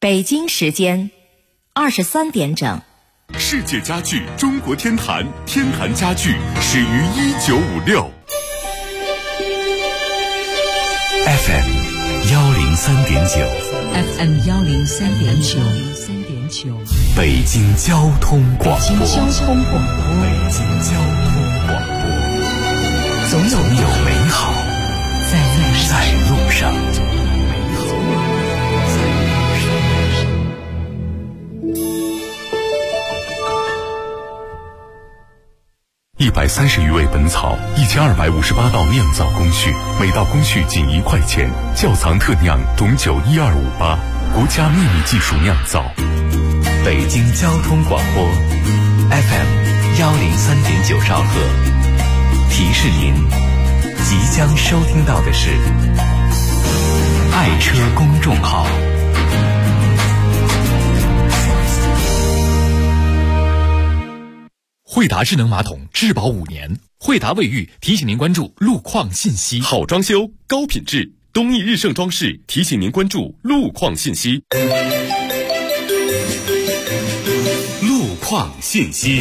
北京时间23点整。 世界家具中国天坛，天坛家具始于1956。 FM 103.9 FM 103.9 北京交通广播。 北京交通广播，总有美好在路上。 130余味本草，1258道酿造工序，每道工序仅1块钱。窖藏特酿董酒12588，国家秘密技术酿造。 北京交通广播 FM 103.9兆赫，提示您即将收听到的是爱车公众号。 惠达智能马桶质保5年，惠达卫浴提醒您关注路况信息。 好装修，高品质，东义日盛装饰提醒您关注路况信息。路况信息。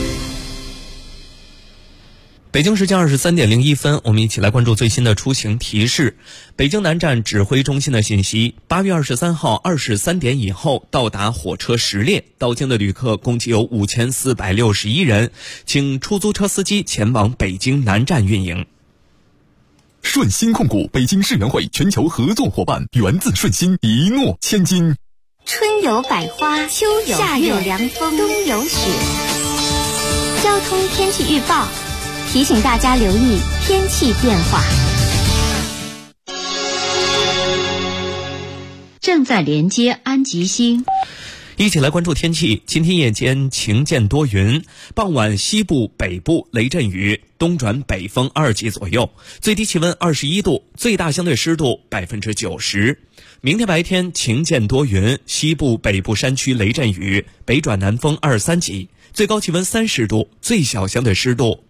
北京时间23:01，我们一起来关注最新的出行提示。北京南站指挥中心的信息：8月23号23点以后到达火车10列，到京的旅客共计有5461人，请出租车司机前往北京南站运营。 顺鑫控股北京世园会全球合作伙伴，源自顺鑫，一诺千金。 春有百花，秋有夏有凉风，冬有雪。交通天气预报提醒大家留意天气变化。 正在连接安吉星。 一起来关注天气。今天夜间晴间多云，傍晚西部北部雷阵雨，东转北风2级左右，最低气温21度，最大相对湿度90%。明天白天晴间多云，西部北部山区雷阵雨，北转南风2、3级，最高气温30度，最小相对湿度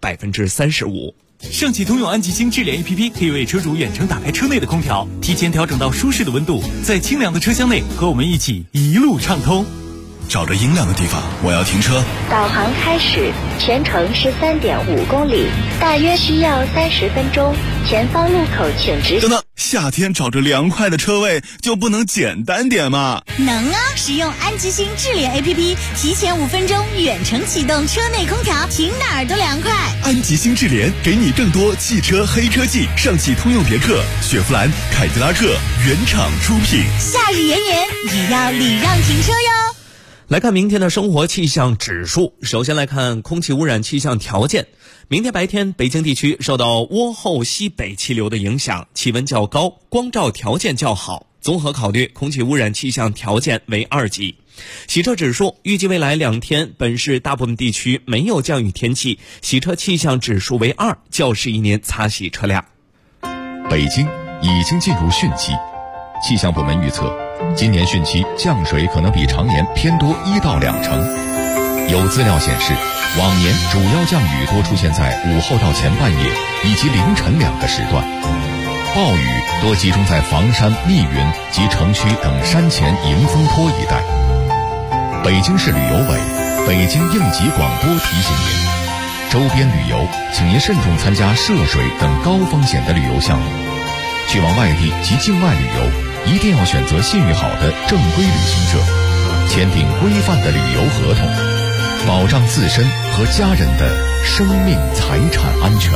35%。 上汽通用安吉星智联 APP 可以为车主远程打开车内的空调，提前调整到舒适的温度，在清凉的车厢内和我们一起一路畅通。 找着阴凉的地方，我要停车。 导航开始，全程13.5公里，大约需要30分钟。前方路口请直行。 等等，夏天找着凉快的车位就不能简单点吗？ 能啊！使用安吉星智联 APP， 提前5分钟远程启动车内空调，停哪儿都凉快。 安吉星智联给你更多汽车黑科技，上汽通用别克、雪佛兰、凯迪拉克原厂出品。 夏日炎炎，也要礼让停车哟。 来看明天的生活气象指数。首先来看空气污染气象条件。明天白天，北京地区受到涡后西北气流的影响，气温较高，光照条件较好。综合考虑，空气污染气象条件为2级。洗车指数，预计未来2天，本市大部分地区没有降雨天气，洗车气象指数为2，较适宜您擦洗车辆。 北京已经进入汛期，气象部门预测，今年汛期降水可能比常年偏多1到2成。有资料显示，往年主要降雨多出现在午后到前半夜以及凌晨2个时段，暴雨多集中在房山、密云及城区等山前迎风坡一带。北京市旅游委、北京应急广播提醒您，周边旅游请您慎重参加涉水等高风险的旅游项目，去往外地及境外旅游一定要选择信誉好的正规旅行社，签订规范的旅游合同，保障自身和家人的生命财产安全。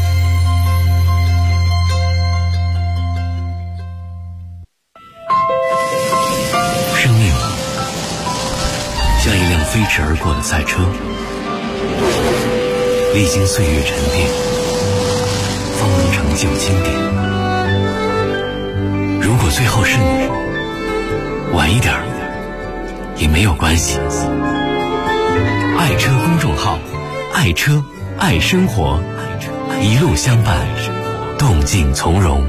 生命像一辆飞驰而过的赛车，历经岁月沉淀，方能成就经典。如果最后是你，晚一点也没有关系。爱车公众号，爱车爱生活，一路相伴，动静从容。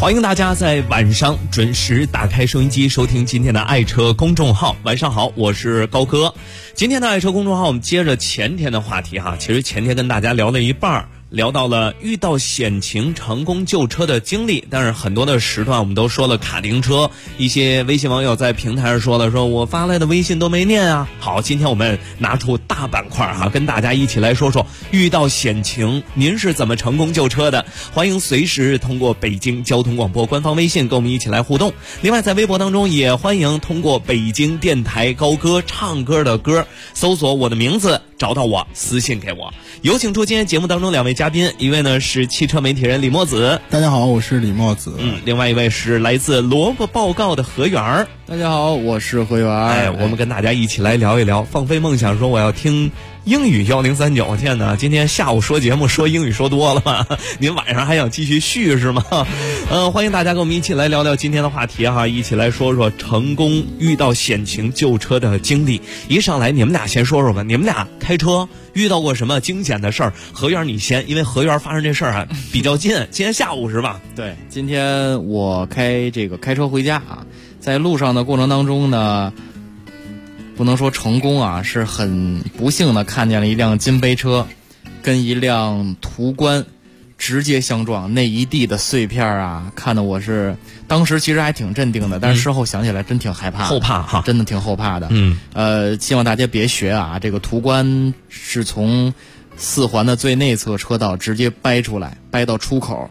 欢迎大家在晚上准时打开收音机收听今天的爱车公众号。晚上好，我是高哥。今天的爱车公众号我们接着前天的话题哈，其实前天跟大家聊了一半，聊到了遇到险情成功救车的经历，但是很多的时段我们都说了卡丁车，一些微信网友在平台上说了，说我发来的微信都没念啊。好，今天我们拿出大板块哈，跟大家一起来说说遇到险情您是怎么成功救车的。欢迎随时通过北京交通广播官方微信跟我们一起来互动，另外在微博当中也欢迎通过北京电台高歌唱歌的歌搜索我的名字找到我，私信给我。有请出今天节目当中两位嘉宾，一位呢是汽车媒体人李墨子， 大家好，我是李墨子。 另外一位是来自萝卜报告的何源， 大家好，我是何源。 我们跟大家一起来聊一聊。放飞梦想说我要听英语1039，天哪，今天下午说节目说英语说多了吗？您晚上还想继续续是吗？欢迎大家跟我们一起来聊聊今天的话题哈，一起来说说成功遇到险情救车的经历。一上来你们俩先说说吧，你们俩开车遇到过什么惊险的事儿？何源你先，因为何源发生这事儿啊比较近，今天下午是吧？ 对，今天我开车回家啊，在路上的过程当中呢，不能说成功啊，是很不幸的看见了一辆金杯车跟一辆途观直接相撞，那一地的碎片啊，看得我是当时其实还挺镇定的，但是事后想起来真挺害怕的， 后怕哈， 真的挺后怕的。希望大家别学啊，这个途观是从4环的最内侧车道直接掰出来，掰到出口。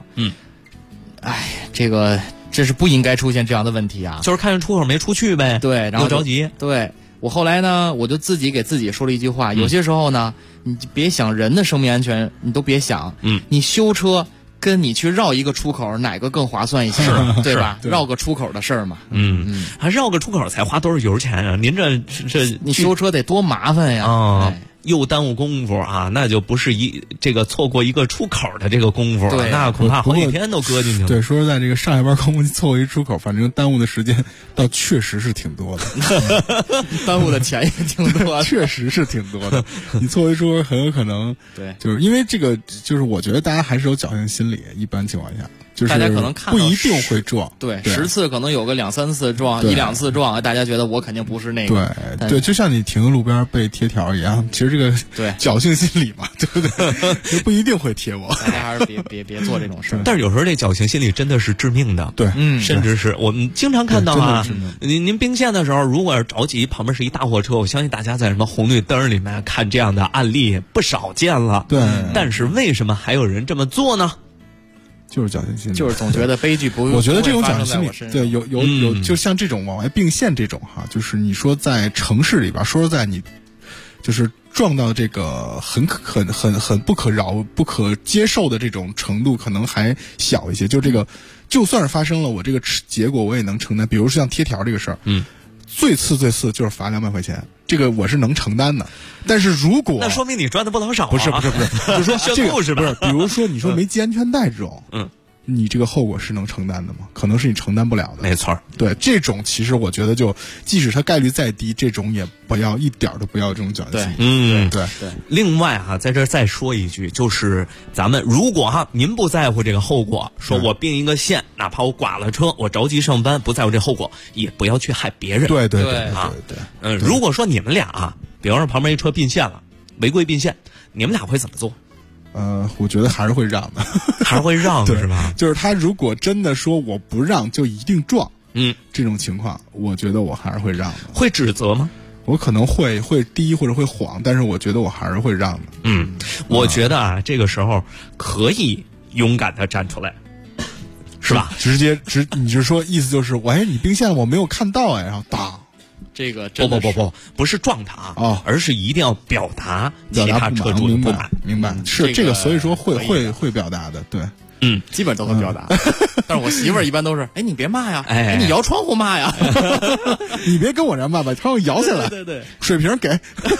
这是不应该出现这样的问题啊， 就是看见出口没出去呗。 对，然后又着急。 对，我后来呢，我就自己给自己说了一句话，有些时候呢，你别想人的生命安全，你都别想。你修车跟你去绕一个出口，哪个更划算一些？对吧？绕个出口的事儿嘛。 还绕个出口才花多少油钱啊？您这你修车得多麻烦呀！ 又耽误功夫啊，那就不是错过一个出口的这个功夫了，那恐怕好几天都搁进去了。 对，说实在，这个上下班高峰期错过一出口，反正耽误的时间倒确实是挺多的， 耽误的钱也挺多的， 确实是挺多的。你错过一出口，很有可能对， 就是因为这个，就是我觉得大家还是有侥幸心理，一般情况下。就是大家可能看不一定会撞， 对，10次可能有个2、3次撞，1-2次撞，大家觉得我肯定不是那个。 对，就像你停路边被贴条一样，其实这个侥幸心理嘛，对不对？不一定会贴我。 大家还是别做这种事。 但是有时候这侥幸心理真的是致命的， 对， 甚至是我们经常看到啊，您并线的时候，如果是着急，旁边是一大货车，我相信大家在什么红绿灯里面看这样的案例不少见了。 对， 但是为什么还有人这么做呢？ 就是侥幸心理， 就是总觉得悲剧不会。 我觉得这种侥幸心理，对，有，就像这种往外并线这种哈，就是你说在城市里边，说实在你就是撞到这个很不可饶、不可接受的这种程度，可能还小一些。就这个，就算是发生了，我这个结果我也能承担。比如说像贴条这个事儿，最次就是罚200块钱，这个我是能承担的。但是如果那说明你赚的不老少啊。 不是，就是说这个不是，比如说你说没系安全带这种，你这个后果是能承担的吗？可能是你承担不了的。 没错， 对，这种其实我觉得就即使它概率再低，这种也不要一点都不要这种侥幸。对。 另外哈，在这儿再说一句，就是咱们如果哈您不在乎这个后果，说我并一个线，哪怕我剐了车，我着急上班，不在乎这后果，也不要去害别人。 对啊，如果说你们俩啊，比方说旁边一车并线了，违规并线，你们俩会怎么做？ 我觉得还是会让的， 还是会让的是吧？ 就是他如果真的说我不让就一定撞，这种情况，我觉得我还是会让的。 会指责吗？ 我可能会低或者会晃，但是我觉得我还是会让的。 我觉得啊，这个时候可以勇敢的站出来，是吧？ 你是说意思就是，你并线了，我没有看到然后当。 这个不是撞他而是一定要表达其他车主的不满。 明白，是这个，所以说会表达的，对。 基本都会表达。但是我媳妇儿一般都是，你别骂呀，你摇窗户骂呀， 你别跟我这骂，把窗户摇下来， 对， 水瓶给。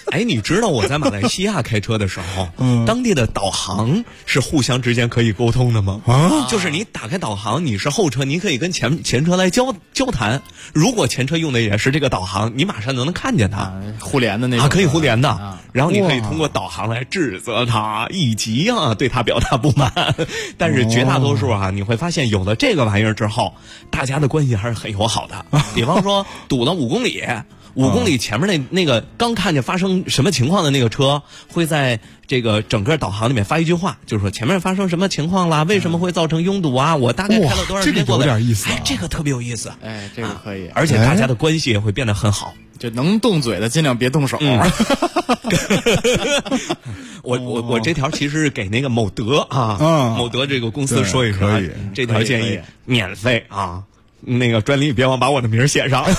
哎，你知道我在马来西亚开车的时候，当地的导航是互相之间可以沟通的吗？就是你打开导航，你是后车，你可以跟前车来交谈。如果前车用的也是这个导航，你马上能看见它， 互联的那种可以互联的。然后你可以通过导航来指责他，以及对他表达不满。但是绝大多数你会发现有了这个玩意儿之后，大家的关系还是很友好的。比方说堵了5公里。5公里前面那个刚看见发生什么情况的那个车，会在这个整个导航里面发一句话，就是说前面发生什么情况啦，为什么会造成拥堵啊？我大概开了多少时间过来？ 这个有点意思这个特别有意思。 这个可以， 而且大家的关系也会变得很好。 就能动嘴的尽量别动手。 我这条其实是给那个某德某德这个公司说一说，这条建议免费啊。那个专利别忘把我的名写上。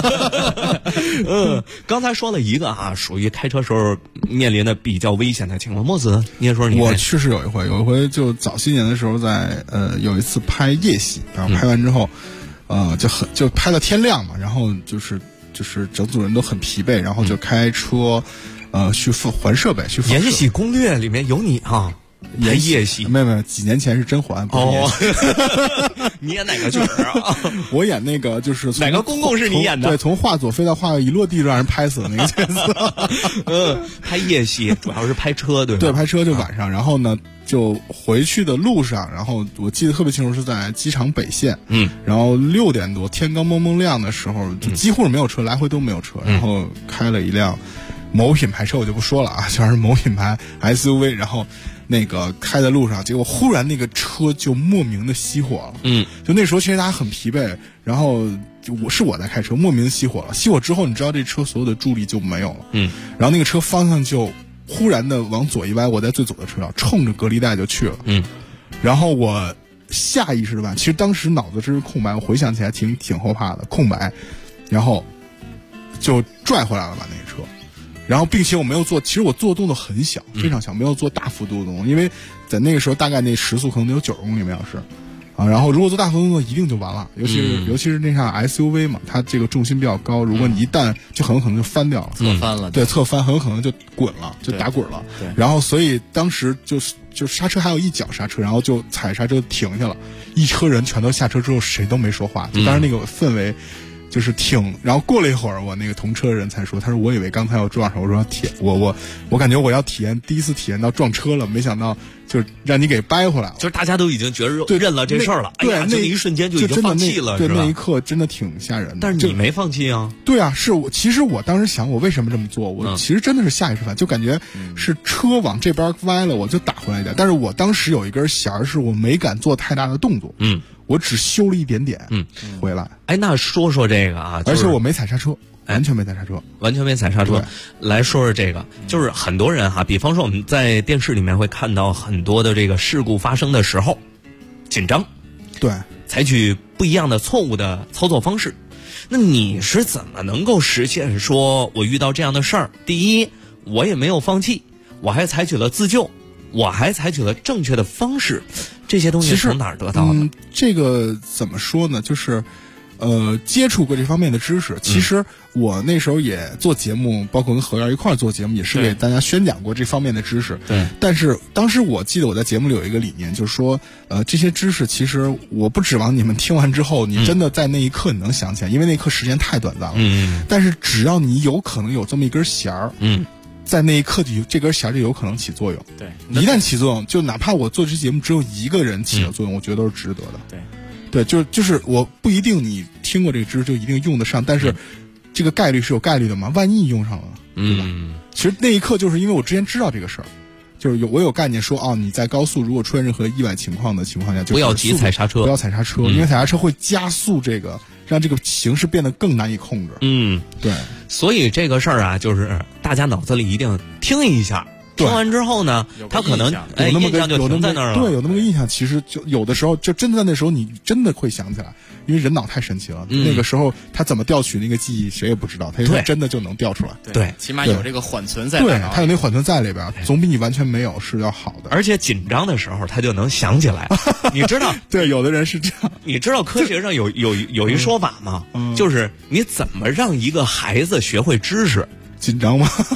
刚才说了一个属于开车时候面临的比较危险的情况。莫子，你也说你。 我确实有一回就早些年的时候在有一次拍夜戏，然后拍完之后，就拍到天亮嘛，然后就是整组人都很疲惫，然后就开车去还设备去。 延禧攻略里面有你拍夜戏？ 没有，几年前是甄嬛。 你演哪个角儿啊？ 我演那个就是哪个公公是你演的？ 对，从画左飞到画右，一落地就让人拍死的那个角色。 拍夜戏主要是拍车，对吧？ 对，拍车就晚上，然后呢就回去的路上，然后我记得特别清楚是在机场北线，然后6点多天刚蒙蒙亮的时候，就几乎是没有车，来回都没有车，然后开了一辆某品牌车，我就不说了就是某品牌 SUV， 然后那个开在路上，结果忽然那个车就莫名的熄火了。就那时候其实大家很疲惫，然后我在开车，莫名熄火了。熄火之后，你知道这车所有的助力就没有了。然后那个车方向就忽然的往左一歪，我在最左的车道，冲着隔离带就去了。然后我下意识的吧，其实当时脑子真是空白，我回想起来挺后怕的，空白，然后就拽回来了吧那个车。然后并且我没有做，其实我做的动作很小，非常小，没有做大幅度的动作，因为在那个时候大概那时速可能得有90公里每小时然后如果做大幅度动作一定就完了，尤其是那辆 SUV 嘛，它这个重心比较高，如果你一旦就很有可能就翻掉了， 侧翻了， 对，侧翻很有可能就滚了，就打滚了。 对， 然后所以当时就刹车还有一脚刹车，然后就踩刹车停下了，一车人全都下车之后谁都没说话，就当时那个氛围就是然后过了一会儿，我那个同车的人才说，他说我以为刚才要撞上，我说我感觉我要第一次体验到撞车了，没想到就让你给掰回来了， 就是大家都已经觉得认了这事儿了， 对， 那一瞬间就已经放弃了， 对，那一刻真的挺吓人的。 但是你没放弃啊？ 对啊，是我其实我当时想我为什么这么做，我其实真的是下意识反应，就感觉是车往这边歪了，我就打回来一点，但是我当时有一根弦是我没敢做太大的动作，我只修了一点点，回来。 那说说这个而且我没踩刹车，完全没踩刹车， 完全没踩刹车。来说说这个，就是很多人比方说我们在电视里面会看到很多的这个事故发生的时候，紧张， 对， 采取不一样的错误的操作方式。那你是怎么能够实现说我遇到这样的事儿，第一，我也没有放弃，我还采取了自救，我还采取了正确的方式，这些东西从哪儿得到的？ 这个怎么说呢？就是接触过这方面的知识。其实我那时候也做节目，包括跟何源一块儿做节目，也是给大家宣讲过这方面的知识。 对。 但是当时我记得我在节目里有一个理念，就是说，这些知识其实我不指望你们听完之后，你真的在那一刻你能想起来，因为那一刻时间太短暂了。但是只要你有可能有这么一根弦儿，在那一刻这根弦就有可能起作用。 对。 一旦起作用，就哪怕我做这节目只有一个人起了作用，我觉得都是值得的。 对。 对，就是我不一定你听过这个知识就一定用得上，但是这个概率是有概率的嘛，万一用上了，对吧？其实那一刻就是因为我之前知道这个事儿，就是我有概念说你在高速如果出现任何意外情况的情况下，就不要急踩刹车， 不要踩刹车，因为踩刹车会加速让这个形势变得更难以控制。对， 所以这个事儿就是大家脑子里一定听一下。听完之后呢，他可能印象就停在那儿了。 对，有那么个印象，其实就有的时候就真的在那时候你真的会想起来，因为人脑太神奇了。那个时候他怎么调取那个记忆，谁也不知道，他真的就能调出来。 对， 起码有这个缓存在。 对，他有那缓存在里边，总比你完全没有是要好的。 而且紧张的时候他就能想起来，你知道？ 对，有的人是这样。 你知道科学上有一说法吗？就是你怎么让一个孩子学会知识？ 紧张吗？ 不。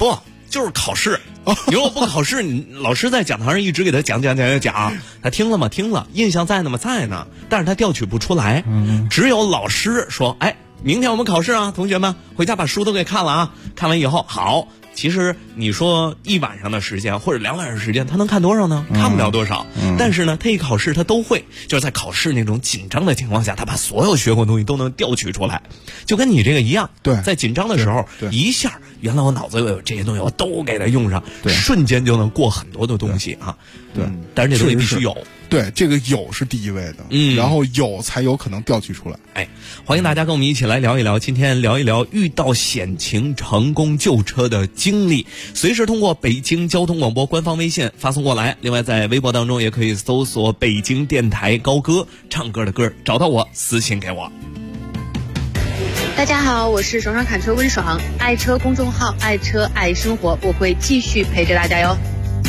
就是考试。你如果不考试，你老师在讲堂上一直给他讲，他听了吗？听了，印象在呢吗？在呢，但是他调取不出来。只有老师说，哎，明天我们考试啊，同学们回家把书都给看了啊，看完以后好。其实你说1晚上的时间或者2晚上的时间，他能看多少呢？看不了多少。但是呢，他一考试他都会，就是在考试那种紧张的情况下，他把所有学过的东西都能调取出来，就跟你这个一样。 对， 在紧张的时候，一下原来我脑子有这些东西，我都给它用上，瞬间就能过很多的东西啊。 对， 但是这东西必须有。 对，这个有是第一位的，然后有才有可能调取出来。 哎，欢迎大家跟我们一起来聊一聊，今天聊一聊遇到险情成功救车的经历，随时通过北京交通广播官方微信发送过来。另外在微博当中也可以搜索北京电台高歌，唱歌的歌，找到我私信给我。 大家好，我是爽爽砍车温爽，爱车公众号爱车爱生活，我会继续陪着大家哟。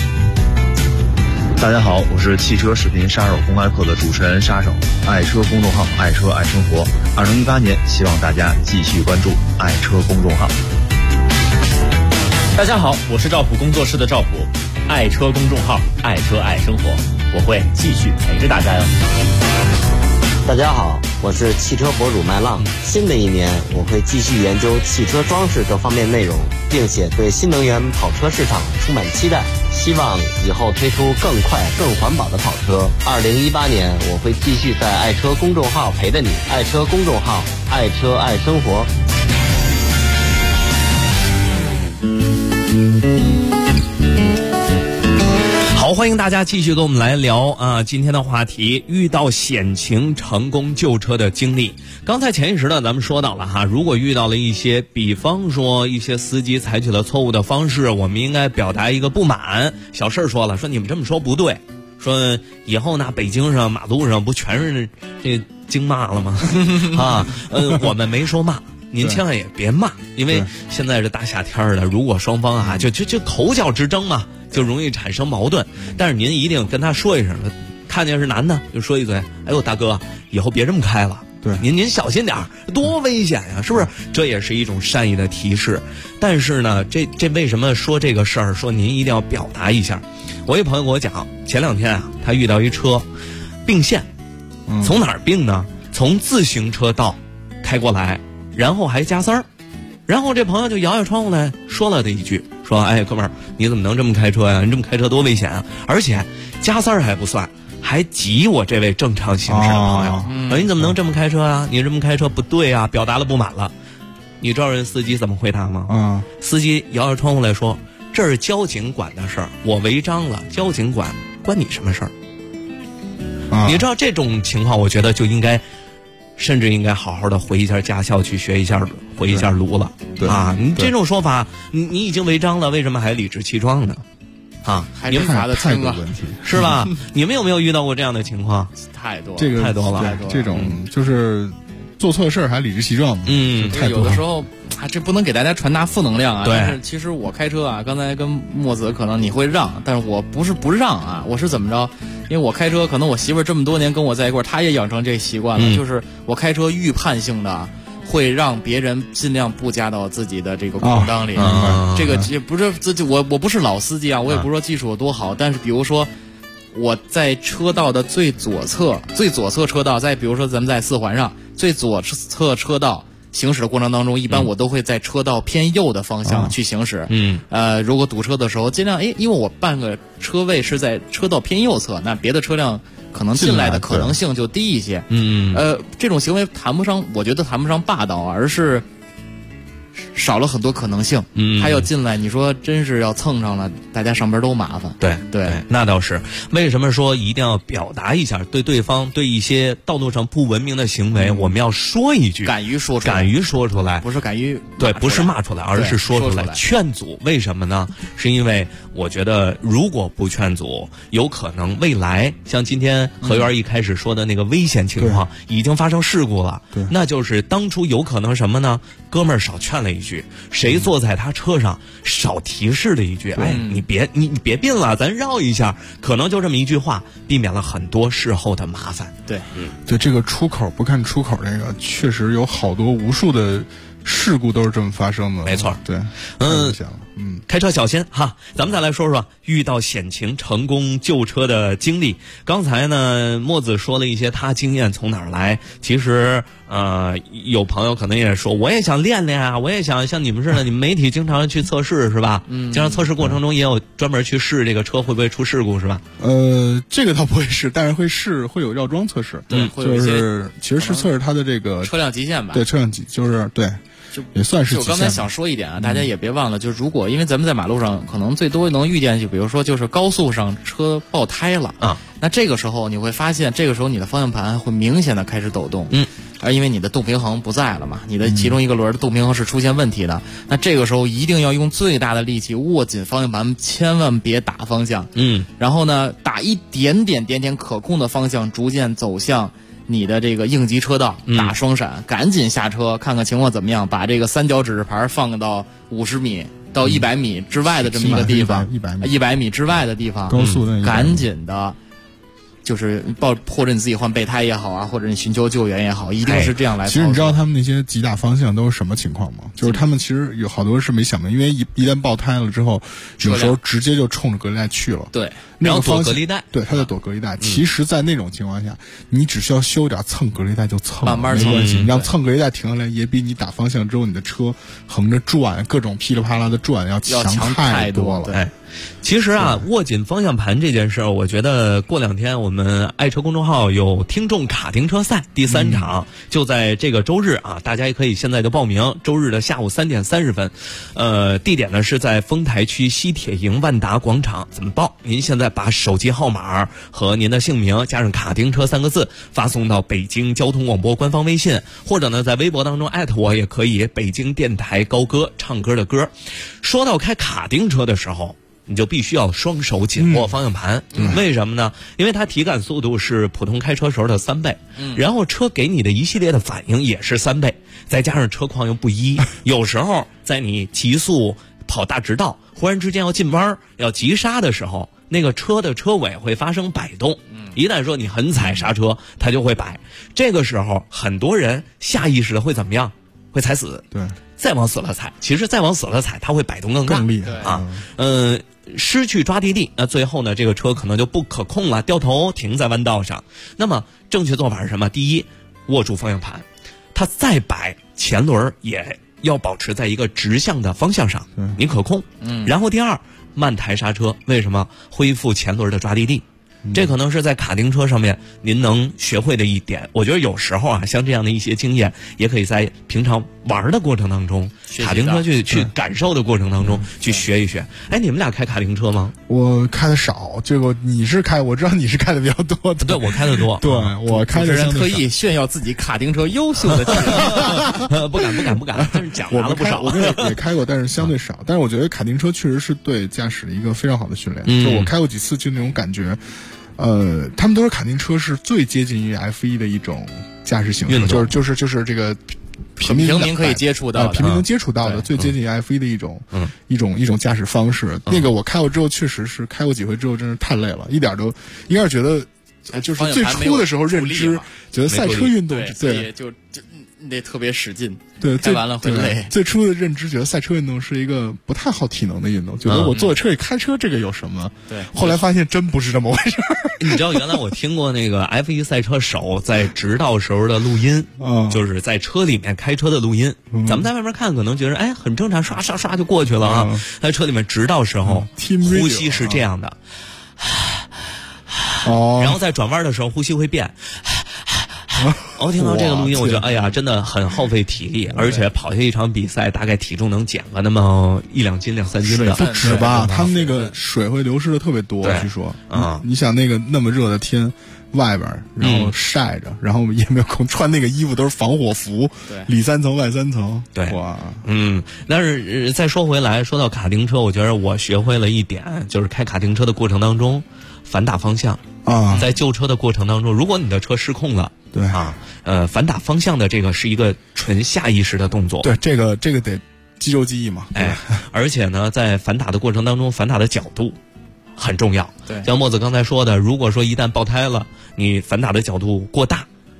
大家好，我是汽车视频杀手公开课的主持人杀手，爱车公众号爱车爱生活。2018年，希望大家继续关注爱车公众号。 大家好，我是赵普工作室的赵普，爱车公众号爱车爱生活，我会继续陪着大家哟。 大家好，我是汽车博主麦浪。新的一年，我会继续研究汽车装饰各方面内容，并且对新能源跑车市场充满期待，希望以后推出更快更环保的跑车。2018年，我会继续在爱车公众号陪着你，爱车公众号爱车爱生活。 好，欢迎大家继续跟我们来聊啊，今天的话题遇到险情成功救车的经历。刚才前一时呢咱们说到了哈，如果遇到了一些比方说一些司机采取了错误的方式，我们应该表达一个不满。小事说了，说你们这么说不对，说以后呢北京上马路上不全是这京骂了吗？啊，我们没说骂。您千万也别骂，因为现在这大夏天的，如果双方啊就口角之争嘛，就容易产生矛盾。但是您一定跟他说一声，看见是男的就说一嘴，哎呦大哥，以后别这么开了， 对， 您小心点，多危险呀，是不是？这也是一种善意的提示。但是呢，这为什么说这个事儿？说您一定要表达一下。我一朋友给我讲，前2天啊，他遇到一车并线，从哪儿并呢？从自行车道开过来。然后还加塞儿，然后这朋友就摇下窗户来说了的一句，说：“哎，哥们儿，你怎么能这么开车呀？你这么开车多危险啊！而且加塞儿还不算，还挤我这位正常行驶的朋友。你怎么能这么开车啊？你这么开车不对啊！”表达了不满了。你知道人司机怎么回答吗？司机摇下窗户来说：“这是交警管的事儿，我违章了，交警管，关你什么事儿？”你知道这种情况，我觉得就应该。甚至应该好好的回一下驾校去学一下，回一下炉了。啊，你这种说法，你已经违章了，为什么还理直气壮呢？啊， 还是罚的轻啊， 是吧？你们有没有遇到过这样的情况？ 太多了， 这个太多了。 这种就是做错事还理直气壮的，太多了。 有的时候啊，这不能给大家传达负能量啊。 对。 但是其实我开车啊，刚才跟墨子可能你会让，但是我不是不让啊，我是怎么着？因为我开车，可能我媳妇儿这么多年跟我在一块儿，她也养成这习惯了，就是我开车预判性的会让别人尽量不加到自己的这个空档里。这个也不是自己，我不是老司机啊，我也不是说技术有多好，但是比如说我在车道的最左侧车道，再比如说咱们在4环上最左侧车道行驶的过程当中，一般我都会在车道偏右的方向去行驶。如果堵车的时候，尽量因为我半个车位是在车道偏右侧，那别的车辆可能进来的可能性就低一些。这种行为我觉得谈不上霸道，而是少了很多可能性。他要进来，你说真是要蹭上了，大家上边都麻烦。 对，那倒是。为什么说一定要表达一下，对对方对一些道路上不文明的行为，我们要说一句， 敢于说出来， 不是敢于对，不是骂出来，而是说出来，劝阻。为什么呢？是因为我觉得如果不劝阻，有可能未来像今天何源一开始说的那个危险情况，已经发生事故了。那就是当初有可能什么呢？哥们儿少劝了一句，谁坐在他车上少提示了一句，哎，你别并了，咱绕一下，可能就这么一句话，避免了很多事后的麻烦。 对， 对，这个出口不看出口，这个确实有好多无数的事故都是这么发生的。 没错， 对， 开车小心哈。咱们再来说说遇到险情成功救车的经历。刚才呢，墨子说了一些他经验从哪儿来。其实有朋友可能也说，我也想练练啊，我也想像你们似的，你们媒体经常去测试是吧？经常测试过程中也有专门去试这个车会不会出事故是吧？ 这个倒不会试，但是会有绕桩测试。 对， 就是其实是测试它的这个车辆极限吧。 对，车辆就是对。也算是。 我刚才想说一点啊，大家也别忘了，就是如果因为咱们在马路上可能最多能遇见，就比如说就是高速上车爆胎了啊，那这个时候你会发现，这个时候你的方向盘会明显的开始抖动，而因为你的动平衡不在了嘛，你的其中一个轮的动平衡是出现问题的，那这个时候一定要用最大的力气握紧方向盘，千万别打方向，然后呢打一点点可控的方向，逐渐走向你的这个应急车道，打双闪，赶紧下车看看情况怎么样，把这个三角指示牌放到50米到100米之外的这么一个地方，100米之外的地方， 高速的赶紧的，就是或者你自己换备胎也好啊，或者你寻求救援也好，一定是这样来操作。 其实你知道他们那些急打方向都是什么情况吗？就是他们其实有好多是没想明白，因为一旦爆胎了之后，有时候直接就冲着隔离带去了。 对。 然后躲隔离带， 对，他在躲隔离带。其实，在那种情况下，你只需要修点蹭隔离带就蹭， 慢慢没关系。你让蹭隔离带停下来，也比你打方向之后你的车横着转，各种噼里啪啦的转要强太多了。 哎，其实啊，握紧方向盘这件事儿，我觉得过2天我们爱车公众号有听众卡丁车赛第3场，就在这个周日啊，大家也可以现在就报名。周日的下午3点30分，地点呢是在丰台区西铁营万达广场。怎么报？您现在把手机号码和您的姓名加上卡丁车3个字发送到北京交通广播官方微信，或者呢在微博当中艾特我也可以，北京电台高歌，唱歌的歌。说到开卡丁车的时候，你就必须要双手紧握方向盘，为什么呢？因为它体感速度是普通开车时候的3倍，然后车给你的一系列的反应也是3倍，再加上车况又不一，有时候在你急速跑大直道，忽然之间要进弯要急刹的时候，那个车的车尾会发生摆动，一旦说你狠踩刹车，它就会摆。这个时候很多人下意识的会怎么样？会踩死， 对， 再往死了踩。其实再往死了踩，它会摆动更厉害啊。失去抓地力，那最后呢，这个车可能就不可控了，掉头停在弯道上。那么正确做法是什么？第一，握住方向盘，它再摆前轮也要保持在一个直向的方向上，你可控。然后第二，慢抬刹车，为什么？恢复前轮的抓地力。这可能是在卡丁车上面您能学会的一点。我觉得有时候啊，像这样的一些经验，也可以在平常玩的过程当中，卡丁车去感受的过程当中去学一学。哎，你们俩开卡丁车吗？ 我开的少，这个你是开，我知道你是开的比较多。 对，我开的多。 对，我开的人特意炫耀自己卡丁车优秀的技能。不敢，真是讲了不少。 我也开过，但是相对少。但是我觉得卡丁车确实是对驾驶的一个非常好的训练。就我开过几次，就那种感觉。他们都说卡丁车是最接近于 F1 的一种驾驶形式，就是这个平民可以接触到的， 平民能接触到的最接近于 F1 的一种驾驶方式。那个我开过之后，确实是开过几回之后，真是太累了，一点都应该是觉得，就是最初的时候认知觉得赛车运动对就你得特别使劲， 对， 开完了会累。 最初的认知觉得赛车运动是一个不太耗体能的运动，觉得我坐在车里开车这个有什么？ 对， 后来发现真不是这么回事。 你知道原来我听过那个 F1 赛车手在直道时候的录音，就是在车里面开车的录音。咱们在外面看可能觉得哎很正常，刷刷刷就过去了啊。在车里面直道时候，呼吸是这样的，然后在转弯的时候呼吸会变。我听到这个录音，我觉得哎呀，真的很耗费体力，而且跑下一场比赛，大概体重能减个那么1-2斤、2-3斤的， 不止吧？他们那个水会流失的特别多，据说啊，你想那个那么热的天，外边然后晒着，然后也没有空穿那个衣服，都是防火服，里3层外3层， 对， 哇， 但是再说回来，说到卡丁车，我觉得我学会了一点，就是开卡丁车的过程当中，反打方向啊， 在救车的过程当中，如果你的车失控了。 对啊，反打方向的这个是一个纯下意识的动作。 对，这个得肌肉记忆嘛。 哎，而且呢，在反打的过程当中，反打的角度很重要。 对， 像墨子刚才说的，如果说一旦爆胎了，你反打的角度过大，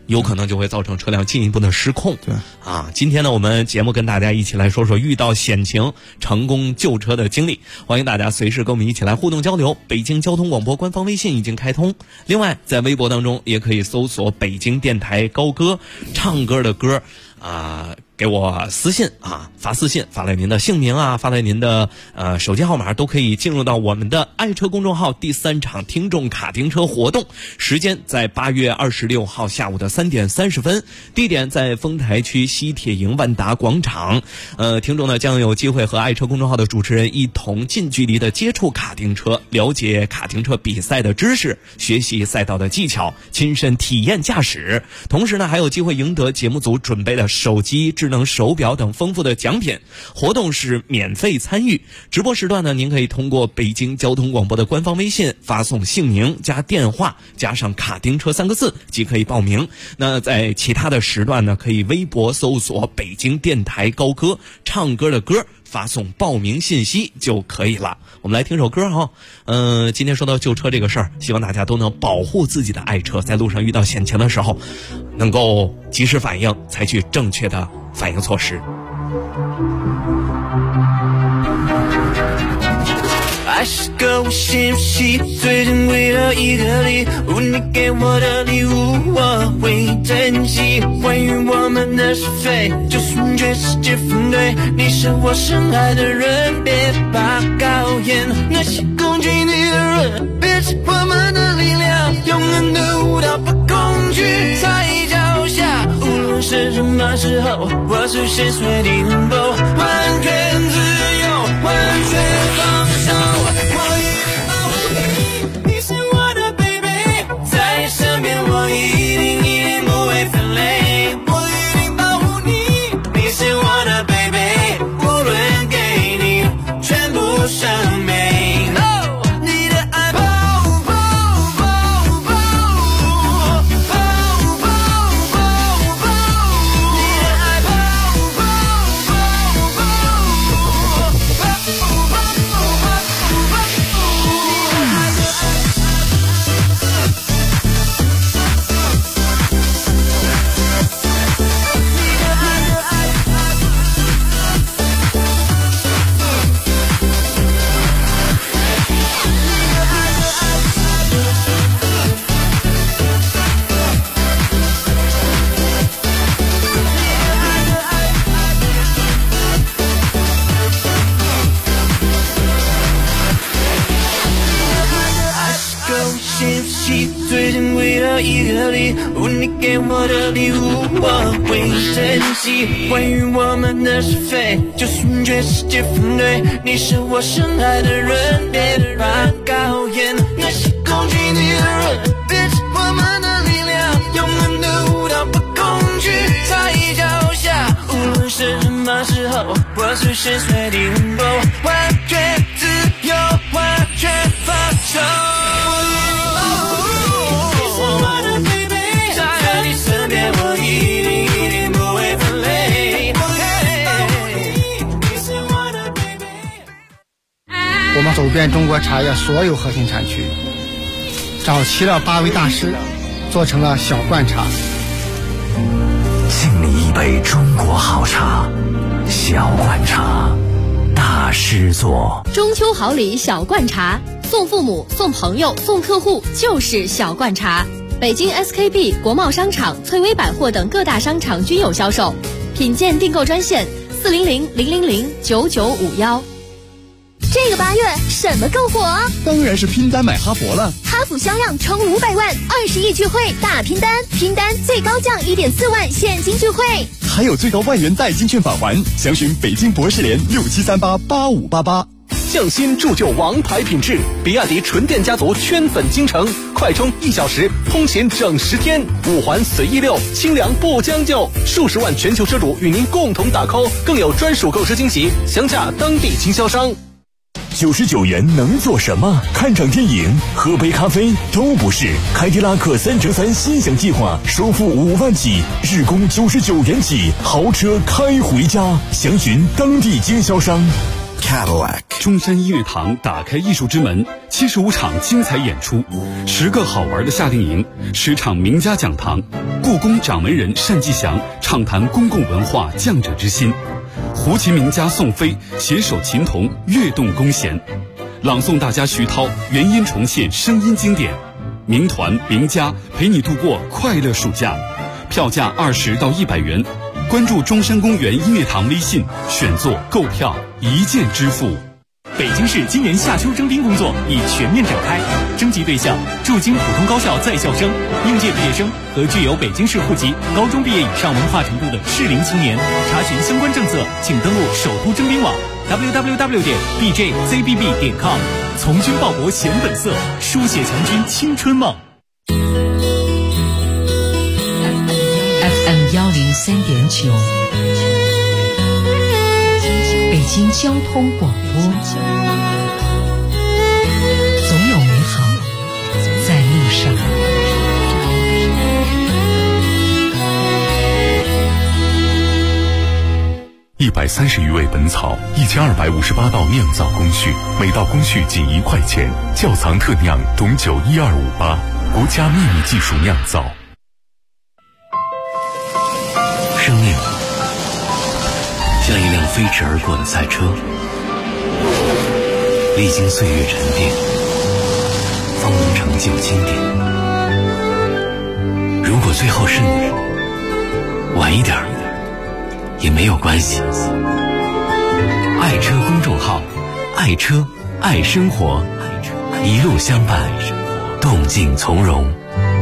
有可能就会造成车辆进一步的失控。 对啊，今天呢，我们节目跟大家一起来说说遇到险情成功救车的经历，欢迎大家随时跟我们一起来互动交流。北京交通广播官方微信已经开通，另外在微博当中也可以搜索北京电台高歌，唱歌的歌给我私信发私信，发来您的姓名发来您的手机号码，都可以进入到我们的爱车公众号第3场听众卡丁车活动，时间在8月26号下午的3点30分，地点在丰台区西铁营万达广场。听众呢将有机会和爱车公众号的主持人一同近距离的接触卡丁车，了解卡丁车比赛的知识，学习赛道的技巧，亲身体验驾驶。同时呢，还有机会赢得节目组准备的手机、智能手表等丰富的奖品。活动是免费参与，直播时段呢，您可以通过北京交通广播的官方微信发送姓名加电话加上卡丁车3个字即可以报名。那在其他的时段呢，可以微博搜索北京电台高歌，唱歌的歌，发送报名信息就可以了。我们来听首歌哈。今天说到救车这个事儿，希望大家都能保护自己的爱车，在路上遇到险情的时候能够及时反应，采取正确的反应措施。 爱是个无形游戏，最珍贵的一个礼物，你给我的礼物我会珍惜。关于我们的是非，就算全世界反对，你是我深爱的人，别把高言那些攻击你的人，别是我们的力量，永远的舞蹈把恐惧踩脚下。无论是什么时候，我随时随地能够完全自由，完全放手。我一定不会分类，我一定保护你，你是我的 baby， 无论给你全部生命。你的爱跑跑跑跑跑跑跑跑，你的爱跑跑跑跑跑最珍贵的一个礼物，你给我的礼物我会珍惜。关于我们的是非，就算全世界反对，你是我深爱的人，别把高言那些攻击你的人，别是我们的力量，永远的舞蹈把恐惧踩脚下。无论是什么时候，我随时随地能够完全自由，完全放手。 我们走遍中国茶叶所有核心产区，找齐了8位大师，做成了小罐茶。 敬你一杯中国好茶，小罐茶，大师做。 中秋好礼小罐茶，送父母、送朋友、送客户就是小罐茶。北京 SKP、国贸商场、翠微百货等各大商场均有销售。品鉴订购专线400-000-9951。 这个8月什么更火？ 当然是拼单买哈佛了。 哈弗销量冲500万，20亿聚会大拼单，拼单最高降1.4万现金聚会， 还有最高万元代金券返还。详询北京博士联67388588。 匠心铸就王牌品质，比亚迪纯电家族圈粉京城，快充1小时，通勤整10天，5环随意溜，清凉不将就，数十万全球车主与您共同打 call， 更有专属购车惊喜，详洽当地经销商。 99元能做什么？看场电影、喝杯咖啡都不是。凯迪拉克3乘3心想计划，首付5万起，日供99元起，豪车开回家。详询当地经销商。 Cadillac。中山音乐堂打开艺术之门，75场精彩演出，10个好玩的夏令营，10场名家讲堂，故宫掌门人单霁翔畅谈公共文化匠者之心，胡琴名家宋飞携手琴童跃动弓弦，朗诵大家徐涛原音重现声音经典，名团名家陪你度过快乐暑假，票价20到100元。关注中山公园音乐堂微信，选座购票一键支付。 北京市今年夏秋征兵工作已全面展开，征集对象驻京普通高校在校生、应届毕业生和具有北京市户籍、高中毕业以上文化程度的适龄青年。查询相关政策，请登录首都征兵网 www.bjzbb.com。从军报国显本色，书写强军青春梦。 FM 103.9，北京交通广播，总有美好在路上。 130余味本草，1258道酿造工序，每道工序仅1块钱。窖藏特酿董酒12588，国家秘密技术酿造。 生命像一辆飞驰而过的赛车，历经岁月沉淀，方能成就经典。如果最后是你，晚一点也没有关系。爱车公众号，爱车爱生活，一路相伴，动静从容。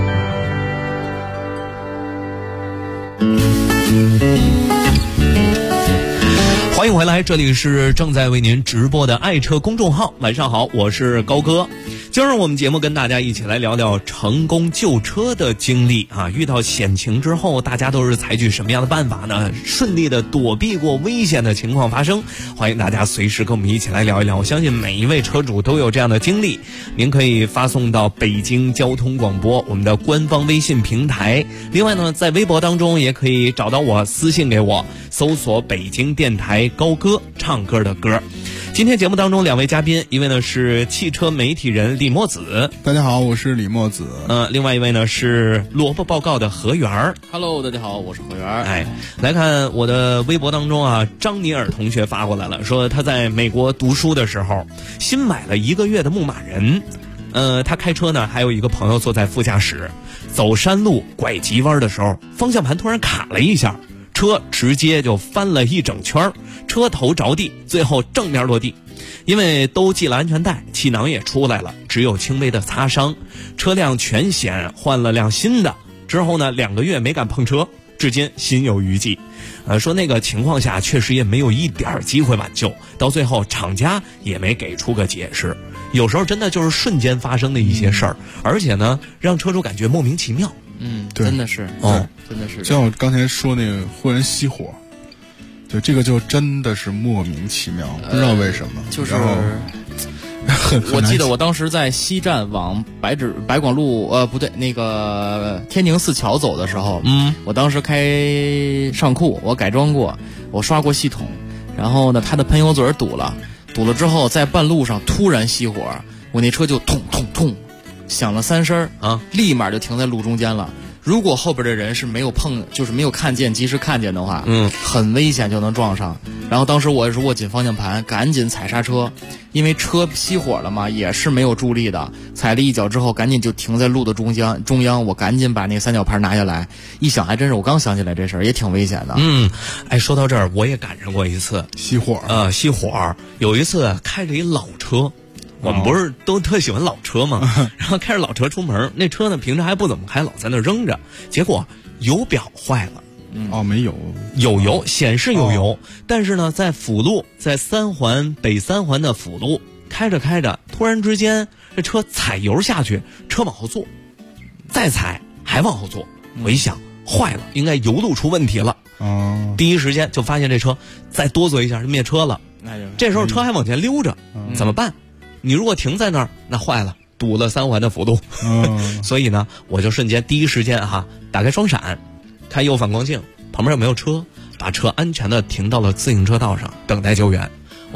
欢迎回来，这里是正在为您直播的爱车公众号。晚上好，我是高哥。今儿我们节目跟大家一起来聊聊成功救车的经历啊！遇到险情之后，大家都是采取什么样的办法呢？顺利的躲避过危险的情况发生。欢迎大家随时跟我们一起来聊一聊，我相信每一位车主都有这样的经历。您可以发送到北京交通广播我们的官方微信平台，另外呢，在微博当中也可以找到我，私信给我，搜索北京电台高歌，唱歌的歌。今天节目当中两位嘉宾，一位呢是汽车媒体人李墨子， 大家好，我是李墨子。 另外一位呢是萝卜报告的何源。 Hello， 大家好，我是何源。 来看我的微博当中啊，张尼尔同学发过来了，说他在美国读书的时候，新买了1个月的牧马人。他开车呢，还有一个朋友坐在副驾驶，走山路拐急弯的时候，方向盘突然卡了一下。车直接就翻了一整圈，车头着地，最后正面落地。因为都系了安全带，气囊也出来了，只有轻微的擦伤，车辆全险，换了辆新的。之后呢，2个月没敢碰车，至今心有余悸。说那个情况下确实也没有一点机会挽救，到最后厂家也没给出个解释。有时候真的就是瞬间发生的一些事儿，而且呢，让车主感觉莫名其妙。 对， 真的是真的是。 像我刚才说那个忽然熄火，对，这个就真的是莫名其妙，不知道为什么。 就是我记得我当时在西站往白广路不对，那个天宁寺桥走的时候，我当时开上库，我改装过，我刷过系统，然后呢，它的喷油嘴堵了之后，在半路上突然熄火，我那车就痛痛痛响了3声啊，立马就停在路中间了。如果后边的人是没有就是没有看见，及时看见的话，很危险，就能撞上。然后当时我也是握紧方向盘，赶紧踩刹车，因为车熄火了嘛，也是没有助力的。踩了一脚之后，赶紧就停在路的中央，我赶紧把那三角牌拿下来。一想还真是，我刚想起来这事儿，也挺危险的。 说到这儿，我也赶上过一次熄火。 有一次开着一老车。我们不是都特喜欢老车吗？然后开着老车出门，那车呢平时还不怎么开，老在那扔着，结果油表坏了。 没有， 有油，显示有油，但是呢，在辅路，在北三环的辅路开着开着，突然之间这车踩油下去，车往后坐，再踩还往后坐，我一想坏了，应该油路出问题了。第一时间就发现这车再哆嗦一下就灭车了。这时候车还往前溜着，怎么办？你如果停在那儿，那坏了，堵了3环的辅路。所以呢，我就瞬间第一时间打开双闪，开右反光镜，旁边有没有车，把车安全的停到了自行车道上，等待救援。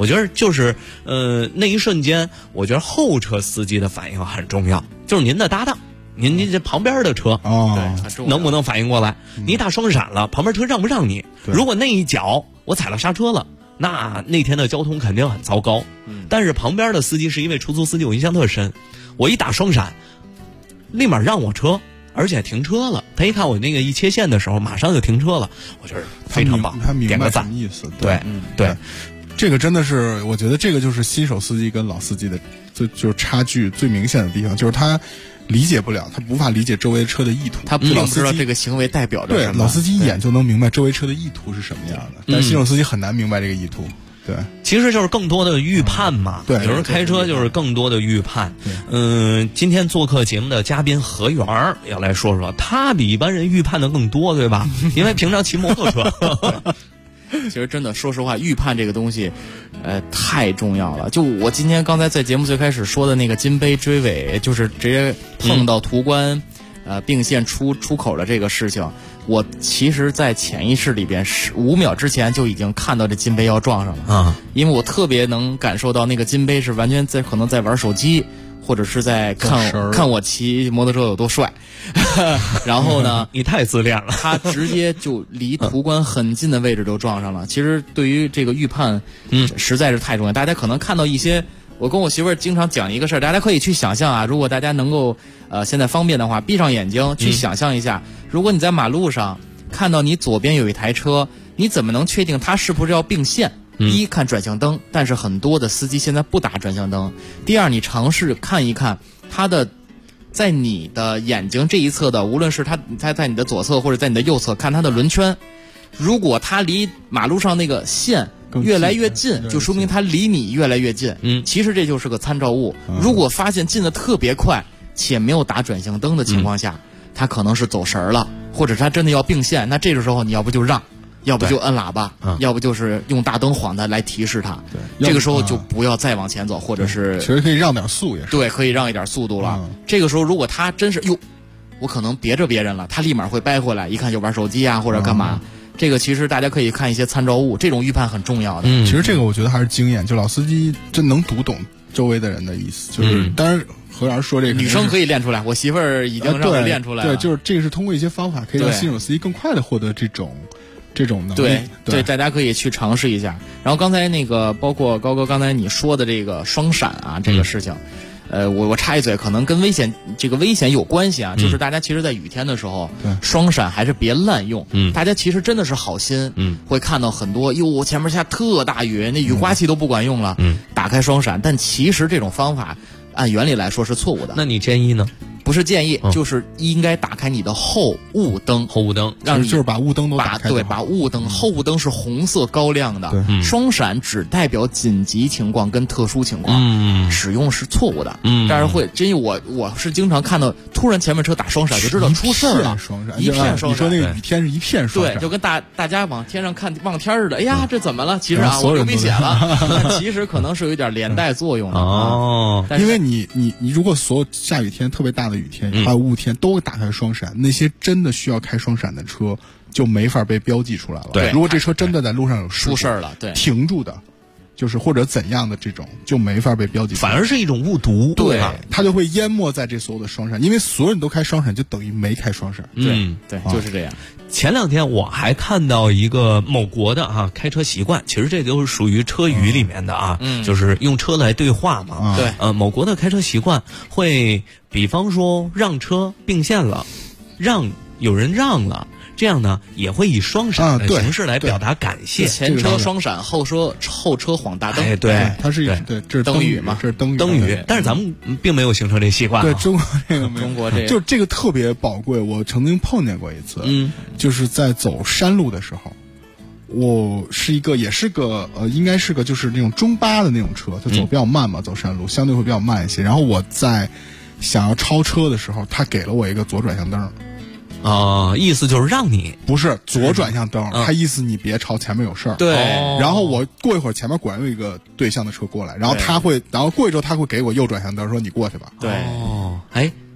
我觉得就是那一瞬间，我觉得后车司机的反应很重要，就是您的搭档。您这旁边的车能不能反应过来？你打双闪了，旁边车让不让你？如果那一脚我踩了刹车了，那天的交通肯定很糟糕。但是旁边的司机是一位出租司机，我印象特深，我一打双闪，立马让我车，而且停车了。他一看我那个一切线的时候，马上就停车了，我觉得非常棒， 他明白点个赞。 什么意思？ 对， 这个真的是，我觉得这个就是新手司机跟老司机的就是差距最明显的地方，就是他理解不了，他无法理解周围车的意图， 他不知道这个行为代表着什么。 对，老司机一眼就能明白周围车的意图是什么样的，但新手司机很难明白这个意图。对， 其实就是更多的预判嘛。 对， 有时候开车就是更多的预判。今天做客节目的嘉宾何源要来说说，他比一般人预判的更多，对吧？因为平常骑摩托车。 其实真的，说实话，预判这个东西，太重要了。就我今天刚才在节目最开始说的那个金杯追尾，就是直接碰到途观，并线出口的这个事情，我其实，在潜意识里边5秒之前就已经看到这金杯要撞上了啊，因为我特别能感受到那个金杯是完全可能在玩手机。或者是在看我骑摩托车有多帅，然后呢， 你太自恋了， 他直接就离途观很近的位置就撞上了。其实对于这个预判，实在是太重要。大家可能看到一些，我跟我媳妇儿经常讲一个事儿，大家可以去想象啊。如果大家能够现在方便的话，闭上眼睛去想象一下，如果你在马路上看到你左边有一台车，你怎么能确定它是不是要并线？一看转向灯，但是很多的司机现在不打转向灯。第二，你尝试看一看他的在你的眼睛这一侧的，无论是他在你的左侧或者在你的右侧，看他的轮圈，如果他离马路上那个线越来越近，就说明他离你越来越近。其实这就是个参照物。如果发现进的特别快且没有打转向灯的情况下，他可能是走神儿了，或者他真的要并线，那这个时候你要不就让。要不就摁喇叭，要不就是用大灯晃他来提示他。这个时候就不要再往前走，或者是其实可以让点速也是。 对，可以让一点速度了。这个时候如果他真是我可能别着别人了，他立马会掰回来，一看就玩手机啊或者干嘛。这个其实大家可以看一些参照物，这种预判很重要的。 其实这个我觉得还是经验，就老司机真能读懂周围的人的意思，就是当然。何源说这个女生可以练出来，我媳妇儿已经让我练出来了。 对，就是这个是通过一些方法可以让新手司机更快的获得这种能力。 对，大家可以去尝试一下。然后刚才那个，包括高哥刚才你说的这个双闪啊，这个事情，我插一嘴，可能跟危险有关系啊。就是大家其实，在雨天的时候，双闪还是别滥用。大家其实真的是好心，会看到很多，前面下特大雨，那雨刮器都不管用了，打开双闪。但其实这种方法，按原理来说是错误的。 那你建议呢？ 不是建议，就是应该打开你的后雾灯，让就是把雾灯都打开。 对，把雾灯，后雾灯是红色高亮的。双闪只代表紧急情况跟特殊情况，使用是错误的。但是会，因为我是经常看到突然前面车打双闪，就知道出事儿了。一片双闪， 你说那个雨天是一片双闪， 对，就跟大家往天上看望天似的。哎呀，这怎么了？其实我流鼻血了，但其实可能是有一点连带作用的。 哦， 因为你如果所有下雨天特别大的雨天还有雾天都打开双闪，那些真的需要开双闪的车就没法被标记出来了。 对， 如果这车真的在路上有出事了，对， 停住的，就是或者怎样的这种就没法被标记出来， 反而是一种误读。 对，它就会淹没在这所有的双闪，因为所有人都开双闪，就等于没开双闪。 对，就是这样。 前两天我还看到一个某国的开车习惯，其实这就是属于车语里面的就是用车来对话嘛。 对， 某国的开车习惯会，比方说让车并线了，有人让了。这样呢，也会以双闪的形式来表达感谢。 前车双闪，后车晃大灯。 对， 它是对，这是灯语嘛， 这是灯语。但是咱们并没有形成这习惯。 对，中国这个中国这个就这个特别宝贵。我曾经碰见过一次，就是在走山路的时候，我是一个也是个应该是个就是那种中巴的那种车，它走比较慢嘛，走山路相对会比较慢一些。然后我在想要超车的时候，他给了我一个左转向灯。 意思就是让你不是左转向灯，他意思你别朝前面有事儿。 对， 然后我过一会儿前面果然有一个对向的车过来，然后过一周他会给我右转向灯，说你过去吧。 对，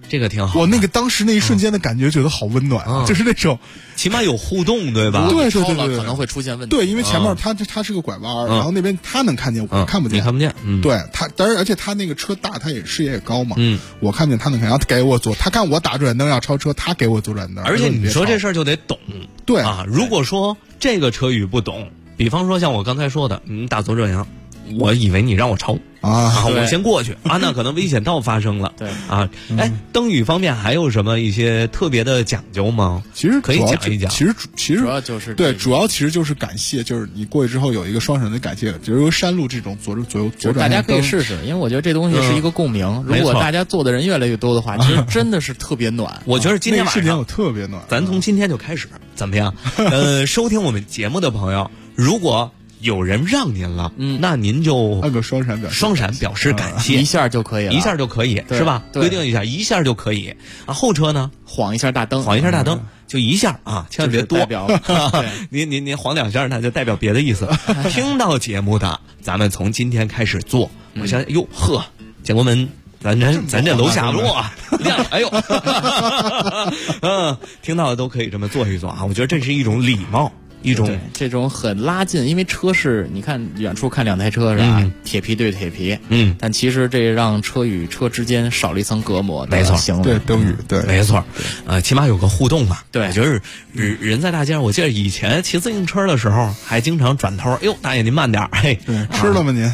这个挺好。 我那个当时那一瞬间的感觉，觉得好温暖，就是那种起码有互动，对吧？ 对， 可能会出现问题。 对，因为前面它是个拐弯，然后那边他能看见，我看不见， 你看不见。 对他，而且他那个车大，他也视野也高嘛。我看不见，他能看，然后给我他看我打左转灯要超车，他给我左转灯。 而且你说这事儿就得懂， 对啊。如果说这个车语不懂，比方说像我刚才说的，打左转阳。我以为你让我超我先过去那可能危险道发生了。 对啊，灯语方面还有什么一些特别的讲究吗？ 其实可以讲一讲。 其实主要就是对，主要其实就是感谢，就是你过去之后有一个双闪的感谢，比如说山路这种左转， 大家可以试试，因为我觉得这东西是一个共鸣。如果大家做的人越来越多的话，其实真的是特别暖。 我觉得今天晚上我特别暖， 咱从今天就开始怎么样？收听我们节目的朋友，如果有人让您了，那您就按个双闪表示感谢， 一下就可以了， 一下就可以，是吧？规定一下，一下就可以后车呢， 晃一下大灯， 就一下千万别多。您晃2下，那就代表别的意思。听到节目的，咱们从今天开始做。我想，建国门。咱这楼下路亮了，哎呦，听到的都可以这么做一做我觉得这是一种礼貌。 这种很拉近，因为车是你看远处看2台车是吧？铁皮对铁皮，但其实这让车与车之间少了一层隔膜。 没错， 对灯语，对， 没错，起码有个互动嘛。 对， 我觉得人在大街上，我记得以前骑自行车的时候，还经常转头，大爷您慢点，嘿， 吃了吗您？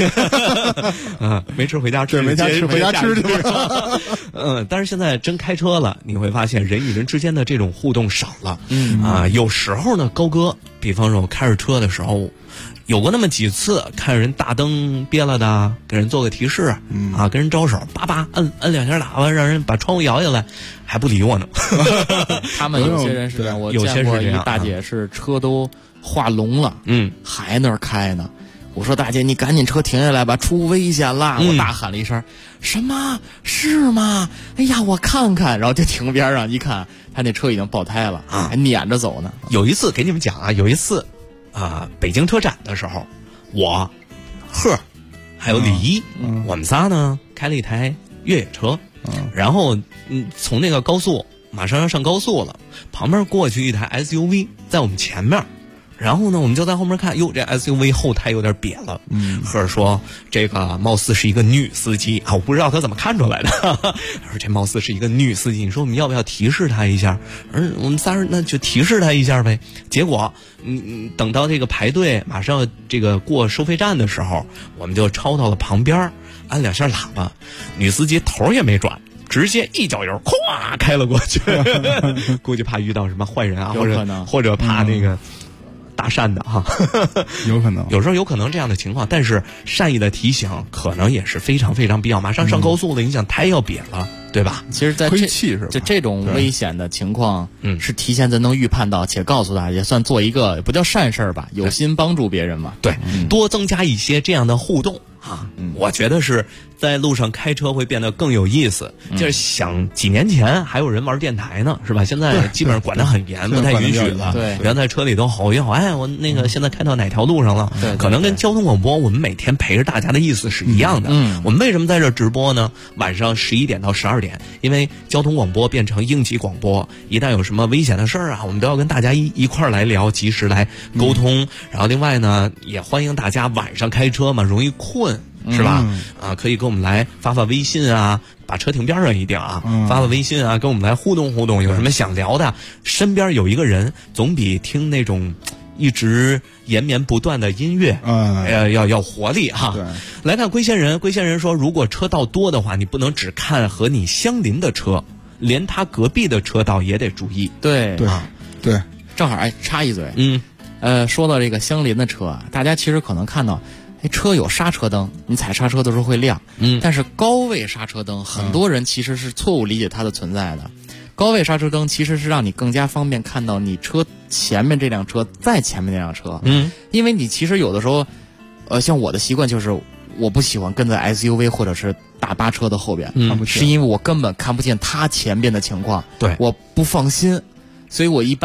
没吃回家吃， 没吃回家吃去吧。但是现在真开车了，你会发现人与人之间的这种互动少了。有时候呢，高哥。比方说我开着车的时候，有过那么几次看人大灯憋了的，给人做个提示，跟人招手，叭叭摁2下喇叭，让人把窗户摇下来，还不理我呢。 他们有些人是这样，我见过一大姐是车都画龙了，还那儿开呢。我说大姐，你赶紧车停下来吧，出危险了！我大喊了一声：“什么？是吗？哎呀，我看看。”然后就停边上一看，他那车已经爆胎了，还撵着走呢。 有一次给你们讲有一次北京车展的时候，我还有李一，我们仨呢开了一台越野车，然后从那个高速马上要上高速了，旁边过去一台 SUV 在我们前面。然后呢，我们就在后面看，这 SUV 后胎有点瘪了。赫尔说这个貌似是一个女司机我不知道他怎么看出来的。他说这貌似是一个女司机，你说我们要不要提示他一下？我们仨人那就提示他一下呗。结果等到这个排队马上这个过收费站的时候，我们就超到了旁边，按2下喇叭，女司机头也没转。直接一脚油，咵开了过去。估计怕遇到什么坏人或者怕那个搭讪的有可能， 有时候有可能这样的情况，但是善意的提醒可能也是非常非常必要。马上上高速了，你想胎要瘪了，对吧？ 其实在这种危险的情况，是提前咱能预判到，且告诉大家，也算做一个不叫善事吧，有心帮助别人嘛。 对，多增加一些这样的互动我觉得是在路上开车会变得更有意思。就是想几年前还有人玩电台呢，是吧？现在基本上管得很严，不太允许了。 对， 原在车里头吼一吼，我那个现在开到哪条路上了？可能跟交通广播我们每天陪着大家的意思是一样的。我们为什么在这直播呢？晚上11点到12点，因为交通广播变成应急广播，一旦有什么危险的事儿我们都要跟大家一块儿来聊，及时来沟通。然后另外呢，也欢迎大家晚上开车嘛，容易困。是吧？可以跟我们来发微信把车停边上一定发微信跟我们来互动互动。有什么想聊的，身边有一个人，总比听那种一直延绵不断的音乐要活力来看龟仙人说，如果车道多的话，你不能只看和你相邻的车，连他隔壁的车道也得注意。 对，正好插一嘴，说到这个相邻的车大家其实可能看到。车有刹车灯，你踩刹车的时候会亮。但是高位刹车灯，很多人其实是错误理解它的存在的。高位刹车灯其实是让你更加方便看到你车前面这辆车，在前面那辆车。因为你其实有的时候，像我的习惯就是，我不喜欢跟在 SUV 或者是大巴车的后边，是因为我根本看不见他前边的情况。 对， 我不放心，所以我一般都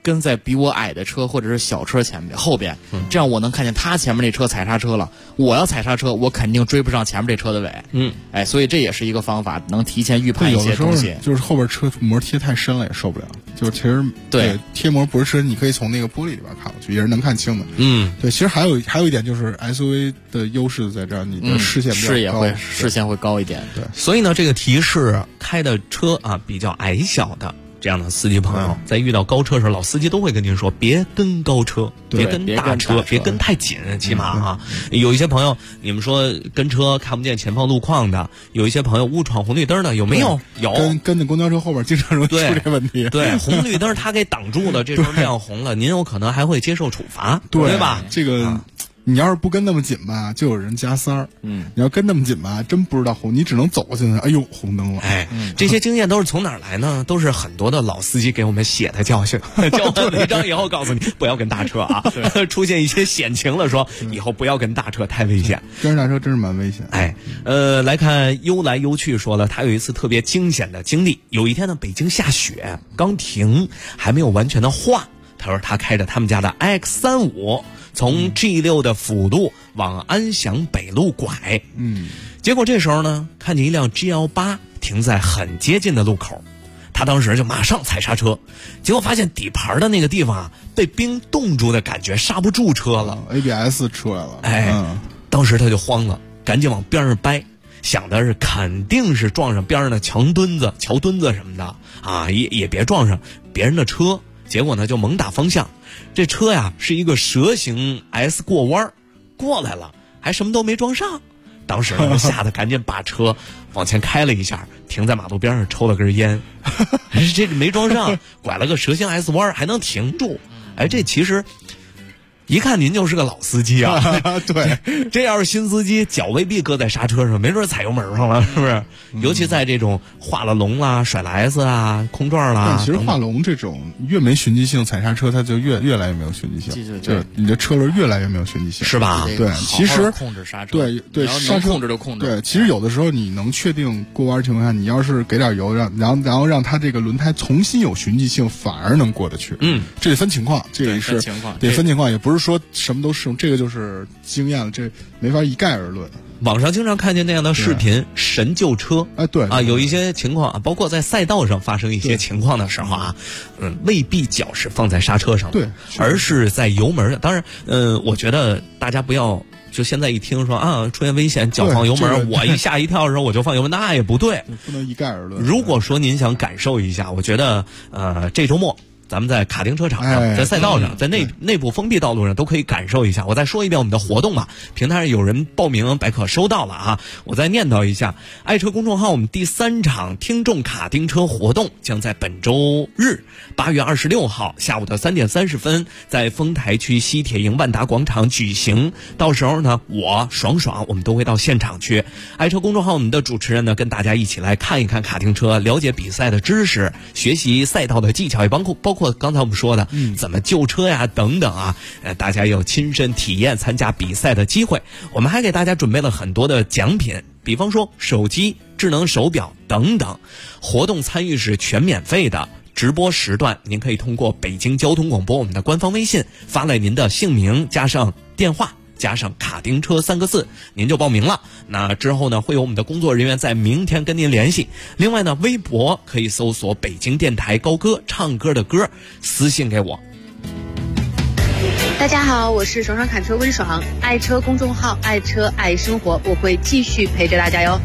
跟在比我矮的车或者是小车后边，这样我能看见他前面那车踩刹车了，我要踩刹车，我肯定追不上前面这车的尾。所以这也是一个方法，能提前预判一些东西。 就是后边车膜贴太深了也受不了，就其实对贴膜不是深，你可以从那个玻璃里边看过去，也是能看清的。对，其实还有一点就是 SUV 的优势在这儿，你的视线视线会高一点。 对， 所以呢，这个提示开的车啊比较矮小的这样的司机朋友，在遇到高车时，老司机都会跟您说，别跟高车，别跟大车，别跟太紧，起码啊。有一些朋友，你们说跟车看不见前方路况的，有一些朋友误闯红绿灯的，有没有？有。 跟那公交车后边经常容易出这个问题。 对，红绿灯他给挡住了，这时候亮红了，您有可能还会接受处罚，对吧？ 这个。你要是不跟那么紧吧，就有人加塞儿。你要跟那么紧吧，真不知道红，你只能走过去。哎呦，红灯了！ 这些经验都是从哪儿来呢？都是很多的老司机给我们写的教训。教完违章以后，告诉你不要跟大车啊，出现一些险情了，说以后不要跟大车，太危险。 跟大车真是蛮危险。 来看悠来悠去说了，他有一次特别惊险的经历。有一天呢，北京下雪，刚停，还没有完全的化。他说他开着他们家的 X35。从 G6 的辅路往安祥北路拐，结果这时候呢，看见一辆 GL8 停在很接近的路口，他当时就马上踩刹车，结果发现底盘的那个地方啊被冰冻住的感觉，刹不住车了 ，ABS 出来了， 当时他就慌了，赶紧往边上掰，想的是肯定是撞上边上的桥墩子什么的啊，也别撞上别人的车，结果呢就猛打方向。这车呀是一个蛇形 S 过弯过来了，还什么都没撞上。当时呢吓得赶紧把车往前开了一下，停在马路边上抽了根烟。这个没撞上，拐了个蛇形 S 弯还能停住。这其实一看您就是个老司机啊。 对， 这要是新司机，脚未必搁在刹车上，没准踩油门上了，是不是？尤其在这种画了龙啦、甩了 S 啊、空转啦。 其实画龙这种越没循迹性，踩刹车它就越来越没有循迹性，就你的车轮越来越没有循迹性， 是吧？ 对，其实控制刹车， 对，刹车控制就控制。 对，其实有的时候你能确定过弯情况下，你要是给点油，然后让它这个轮胎重新有循迹性，反而能过得去。这得分情况，这个是得分情况，也不是说什么都适用，这个就是经验了，这没法一概而论。 网上经常看见那样的视频，神救车。 对啊，有一些情况啊，包括在赛道上发生一些情况的时候啊，未必脚是放在刹车上的，而是在油门上。当然，我觉得大家不要就现在一听说啊出现危险，脚放油门，我一吓一跳的时候我就放油门，那也不对， 不能一概而论。 如果说您想感受一下，我觉得这周末。咱们在卡丁车场上，在赛道上，在内部封闭道路上都可以感受一下。我再说一遍我们的活动吧，平台上有人报名，白可收到了啊。我再念叨一下，爱车公众号我们第3场听众卡丁车活动将在本周日8月26号下午的3点30分，在丰台区西铁营万达广场举行。到时候呢，我爽我们都会到现场去。爱车公众号我们的主持人呢，跟大家一起来看一看卡丁车，了解比赛的知识，学习赛道的技巧，也包括刚才我们说的怎么救车呀等等啊，大家有亲身体验参加比赛的机会。我们还给大家准备了很多的奖品，比方说手机、智能手表等等。活动参与是全免费的，直播时段您可以通过北京交通广播我们的官方微信发来您的姓名加上电话加上卡丁车3个字，您就报名了。那之后呢，会有我们的工作人员在明天跟您联系。另外呢，微博可以搜索北京电台高歌，唱歌的歌，私信给我。 大家好，我是爽侃车温爽，爱车公众号爱车爱生活，我会继续陪着大家哟。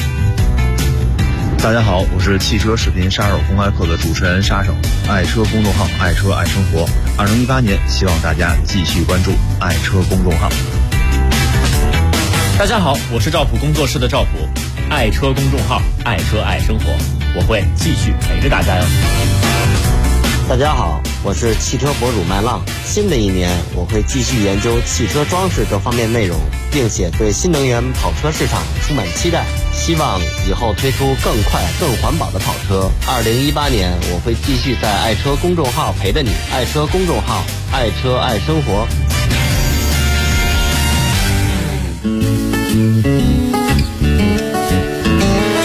大家好，我是汽车视频杀手公开课的主持人杀手，爱车公众号爱车爱生活。2018年，希望大家继续关注爱车公众号。 大家好，我是赵普工作室的赵普，爱车公众号爱车爱生活，我会继续陪着大家哟。 大家好，我是汽车博主麦浪。新的一年，我会继续研究汽车装饰各方面内容，并且对新能源跑车市场充满期待。希望以后推出更快、更环保的跑车。2018年，我会继续在爱车公众号陪着你。爱车公众号，爱车爱生活。 我们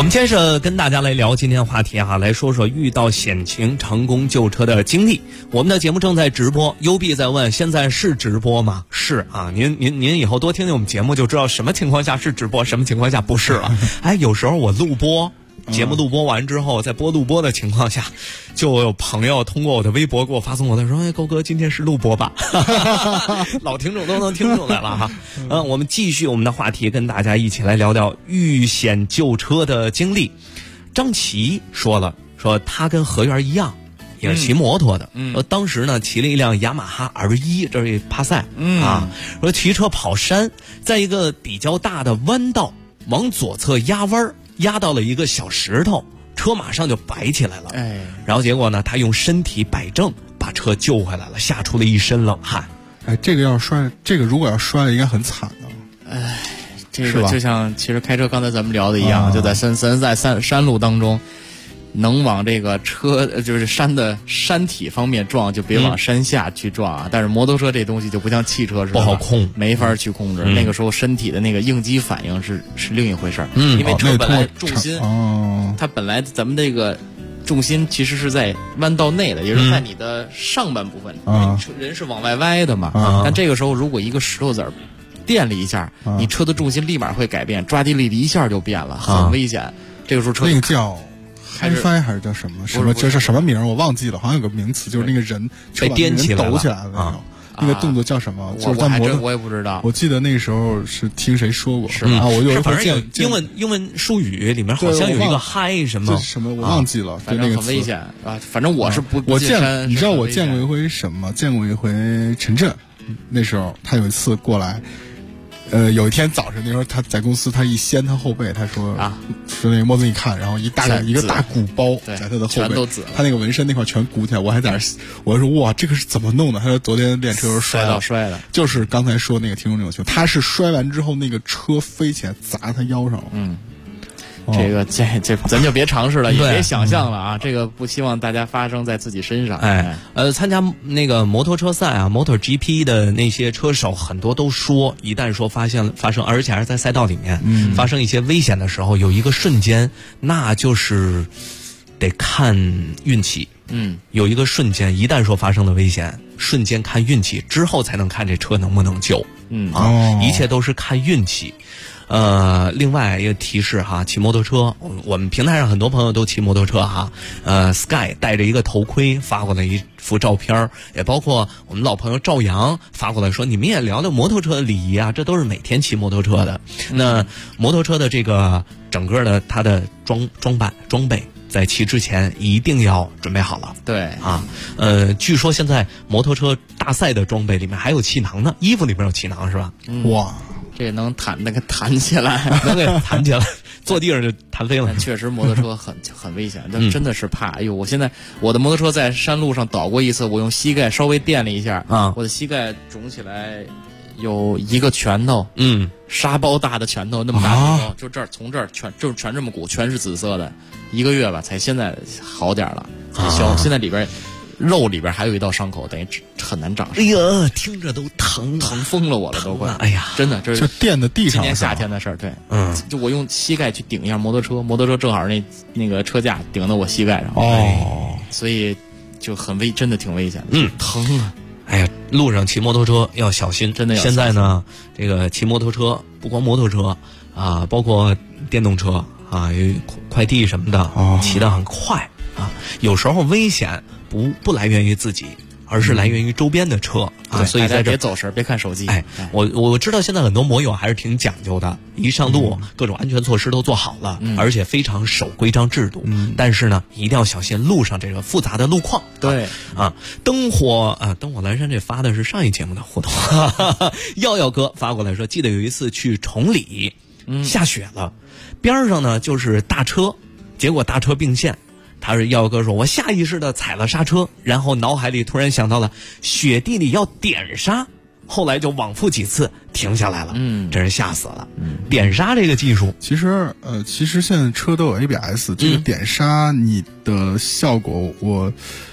们接着跟大家来聊今天话题啊，来说说遇到险情成功救车的经历。我们的节目正在直播，UB 在问现在是直播吗？是啊，您以后多听听我们节目就知道什么情况下是直播，什么情况下不是了。哎，有时候我录播节目录播完之后，在播录播的情况下，就有朋友通过我的微博给我发送我的说：“哎，高哥，今天是录播吧？”老听众都能听出来了哈。我们继续我们的话题，跟大家一起来聊聊遇险救车的经历。张琪说了，说他跟何源一样，也是骑摩托的。当时呢骑了一辆雅马哈 R1，这是帕赛说骑车跑山，在一个比较大的弯道往左侧压弯，压到了一个小石头，车马上就摆起来了。然后结果呢，他用身体摆正，把车救回来了，吓出了一身冷汗。 这个如果要摔了，应该很惨的。 这个就像其实开车刚才咱们聊的一样，就在山路当中，能往这个车就是山的山体方面撞，就别往山下去撞啊。但是摩托车这东西就不像汽车似的， 不好控， 没法去控制。那个时候身体的那个应激反应是另一回事儿。因为车本来重心，它本来咱们这个重心其实是在弯道内的，也就是在你的上半部分，人是往外歪的嘛。但这个时候如果一个石头子儿垫了一下，你车的重心立马会改变，抓地力一下就变了，很危险。这个时候车那个叫嗨还是叫什么这是什么名我忘记了，好像有个名词，就是那个人被颠起来了， 抖起来了那种。那个动作叫什么？就是在我也不知道。 我记得那个时候是听谁说过， 是吗？ 我有一回英文术语里面好像有一个嗨什么我忘记了， 反正很危险啊。反正我是不你知道我见过一回什么？见过一回陈震，那时候他有一次过来。有一天早晨，那时候他在公司，他一掀他后背，他说说那个莫子你看，然后一个大鼓包在他的后背，他那个纹身那块全鼓起来，我还在那，我说哇，这个是怎么弄的？他说昨天练车时候摔了， 就是刚才说那个听众那种情况，他是摔完之后那个车飞起来砸他腰上了。 这咱就别尝试了，也别想象了啊！这个不希望大家发生在自己身上。 参加那个摩托车赛啊，MotoGP 的那些车手很多都说，一旦说发生，而且还是在赛道里面发生一些危险的时候，有一个瞬间，那就是得看运气。有一个瞬间，一旦说发生了危险，瞬间看运气，之后才能看这车能不能救。一切都是看运气。另外一个提示哈，骑摩托车，我们平台上很多朋友都骑摩托车哈。Sky 戴着一个头盔发过来一幅照片，也包括我们老朋友赵阳发过来说，你们也聊聊摩托车的礼仪啊，这都是每天骑摩托车的。那摩托车的这个整个的它的装备，在骑之前一定要准备好了。 对啊，据说现在摩托车大赛的装备里面还有气囊呢，衣服里面有气囊是吧？ 哇。 这个能弹起来， 能给弹起来，坐地上就弹飞了。 确实，摩托车很危险，但真的是怕。哎呦，我的摩托车在山路上倒过一次，我用膝盖稍微垫了一下，我的膝盖肿起来有一个拳头，沙包大的拳头那么大的包，就这儿从这儿全这么鼓，全是紫色的，1个月吧，才现在好点了，才消。现在里边肉里边还有一道伤口，等于很难长。 哎呀，听着都疼疯了我了，都快！ 哎呀， 真的，这是垫在地上。 今年夏天的事儿，对，就我用膝盖去顶一下摩托车正好那个车架顶到我膝盖上，所以就真的挺危险的，疼啊！ 哎呀，路上骑摩托车要小心， 真的要小心。 现在呢，这个骑摩托车不光摩托车啊，包括电动车啊，快递什么的，骑得很快啊，有时候危险。不来源于自己，而是来源于周边的车啊，所以在这别走神，别看手机。 我知道现在很多摩友还是挺讲究的，一上路各种安全措施都做好了，而且非常守规章制度。但是呢，一定要小心路上这个复杂的路况。 对灯火阑珊这发的是上一节目的互动。耀哥发过来说，记得有一次去崇礼，下雪了，边上呢就是大车，结果大车并线。他是耀哥说，我下意识的踩了刹车，然后脑海里突然想到了雪地里要点刹，后来就往复几次停下来了。真是吓死了。点刹这个技术， 其实现在车都有 ABS，这个点刹你的效果，我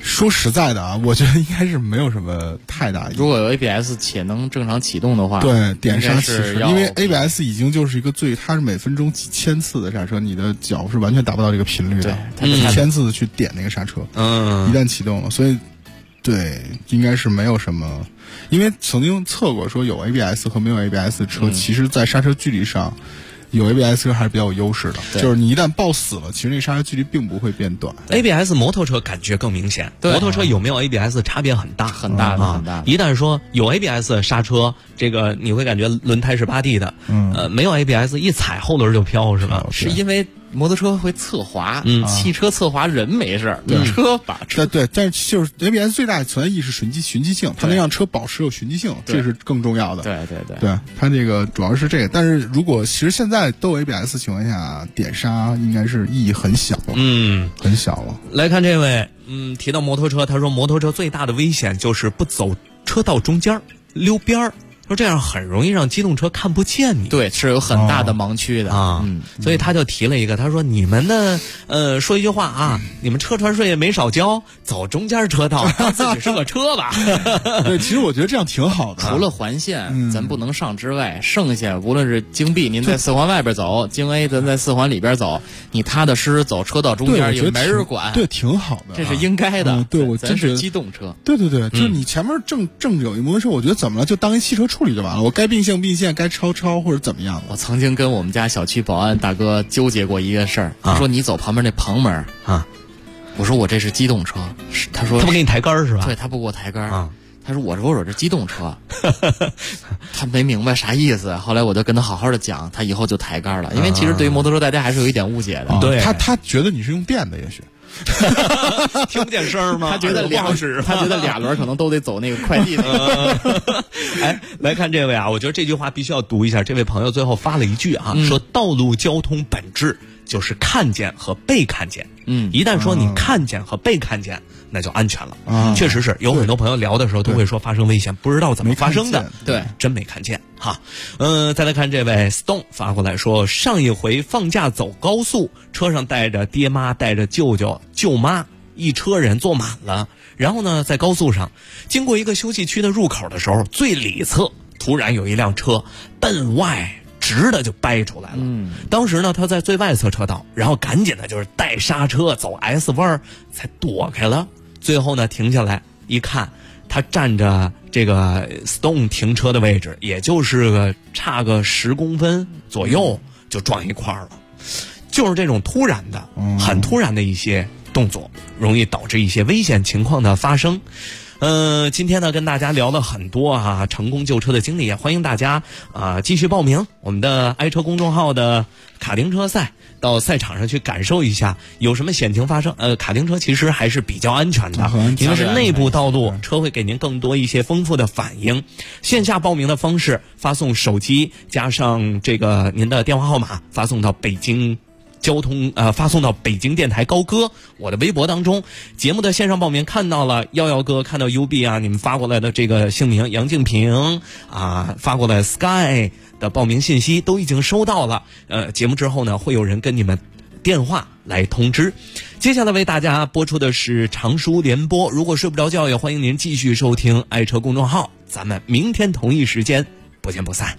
说实在的啊，我觉得应该是没有什么太大。 如果有 ABS 且能正常启动的话， 对，点刹其实因为 ABS 已经就是一个它是每分钟几千次的刹车，你的脚是完全达不到这个频率的，它几千次的去点那个刹车，一旦启动了，所以对，应该是没有什么。因为曾经测过说有 ABS 和没有 ABS 的车，其实在刹车距离上。有 ABS 车还是比较有优势的，就是你一旦抱死了，其实那刹车距离并不会变短。 ABS 摩托车感觉更明显，摩托车有没有 ABS 差别很大很大的很大。 一旦说有 ABS 刹车，这个你会感觉轮胎是8D 的，没有 ABS 一踩后轮就飘，是吧？ 是因为摩托车会侧滑，汽车侧滑人没事，车把车对，但是就是 ABS 最大的存在意义是循迹性，它能让车保持有循迹性，这是更重要的。对，它这个主要是这个。但是如果其实现在都有 ABS 情况下，点刹应该是意义很小了，很小了。 来看这位，提到摩托车，他说摩托车最大的危险就是不走车道中间，溜边儿。说这样很容易让机动车看不见你， 对，是有很大的盲区的所以他就提了一个，他说你们呢，说一句话啊，你们车船税也没少交，走中间车道，当自己是个车吧。 对，其实我觉得这样挺好的。 除了环线咱不能上之外，剩下无论是京 B 您在4环外边走，京 A 咱在4环里边走，你踏踏实实走车道中间也没人管， 对，挺好的， 这是应该的。 对，我真是机动车。 对，就是你前面正有一摩托车，我觉得怎么了，就当一汽车处理就完了，我该并线，该超或者怎么样。 我曾经跟我们家小区保安大哥纠结过一个事儿，他说你走旁边那旁门啊，我说我这是机动车，他说他不给你抬杆是吧？ 对，他不给我抬杆他说我这机动车，他没明白啥意思。后来我就跟他好好的讲，他以后就抬杆了，因为其实对于摩托车大家还是有一点误解的。 对，他觉得你是用电的，也许。 听不见声吗？ 他觉得俩轮可能都得走那个快递哎，来看这位啊，我觉得这句话必须要读一下。这位朋友最后发了一句啊，说道路交通本质就是看见和被看见。一旦说你看见和被看见，那就安全了。确实是有很多朋友聊的时候都会说发生危险，不知道怎么发生的。 对， 真没看见哈。再来看这位 Stone 发过来说，上一回放假走高速，车上带着爹妈带着舅舅舅妈，一车人坐满了。然后呢，在高速上经过一个休息区的入口的时候，最里侧突然有一辆车奔外直的就掰出来了。当时呢他在最外侧车道，然后赶紧的就是带刹车走 S 弯才躲开了。最后呢停下来一看，他站着这个 Stone 停车的位置，也就是差个10公分左右就撞一块了。就是这种突然的很突然的一些动作，容易导致一些危险情况的发生。今天呢跟大家聊了很多啊成功救车的经历，也欢迎大家继续报名我们的爱车公众号的卡丁车赛，到赛场上去感受一下有什么险情发生。卡丁车其实还是比较安全的，因为是内部道路，车会给您更多一些丰富的反应。线下报名的方式，发送手机加上这个您的电话号码，发送到北京交通发送到北京电台高歌我的微博当中。节目的线上报名看到了11哥，看到 UB 啊，你们发过来的这个姓名杨静平发过来 Sky 的报名信息都已经收到了。节目之后呢，会有人跟你们电话来通知。接下来为大家播出的是长舒联播，如果睡不着觉，也欢迎您继续收听爱车公众号，咱们明天同一时间不见不散。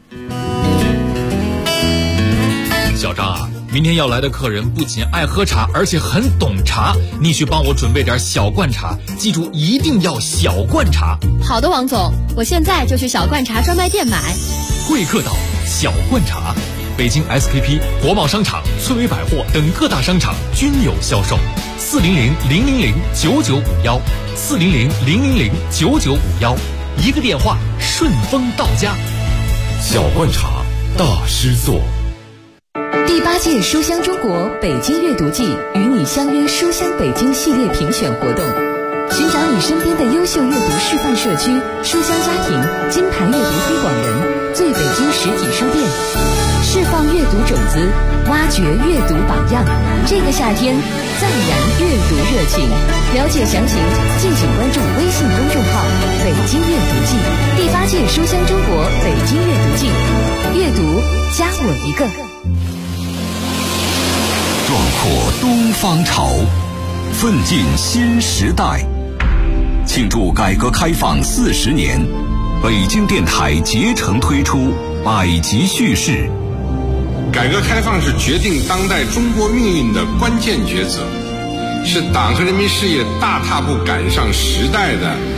小张啊，明天要来的客人不仅爱喝茶，而且很懂茶，你去帮我准备点小罐茶，记住一定要小罐茶。 好的，王总，我现在就去小罐茶专卖店买。 贵客岛小罐茶，北京 SKP、国贸商场、翠微百货等各大商场均有销售。400-000-9951，400-000-9951，一个电话顺丰到家。 小罐茶，大师作。 第8届书香中国北京阅读季与你相约书香北京系列评选活动，寻找你身边的优秀阅读示范社区、书香家庭、金牌阅读推广人、最北京实体书店，释放阅读种子，挖掘阅读榜样。这个夏天再燃阅读热情，了解详情敬请关注微信公众号北京阅读季。第8届书香中国北京阅读季，阅读加我一个。 壮阔东方潮， 奋进新时代。庆祝改革开放40年，北京电台竭诚推出百集叙事。 改革开放是决定当代中国命运的关键抉择，是党和人民事业大踏步赶上时代的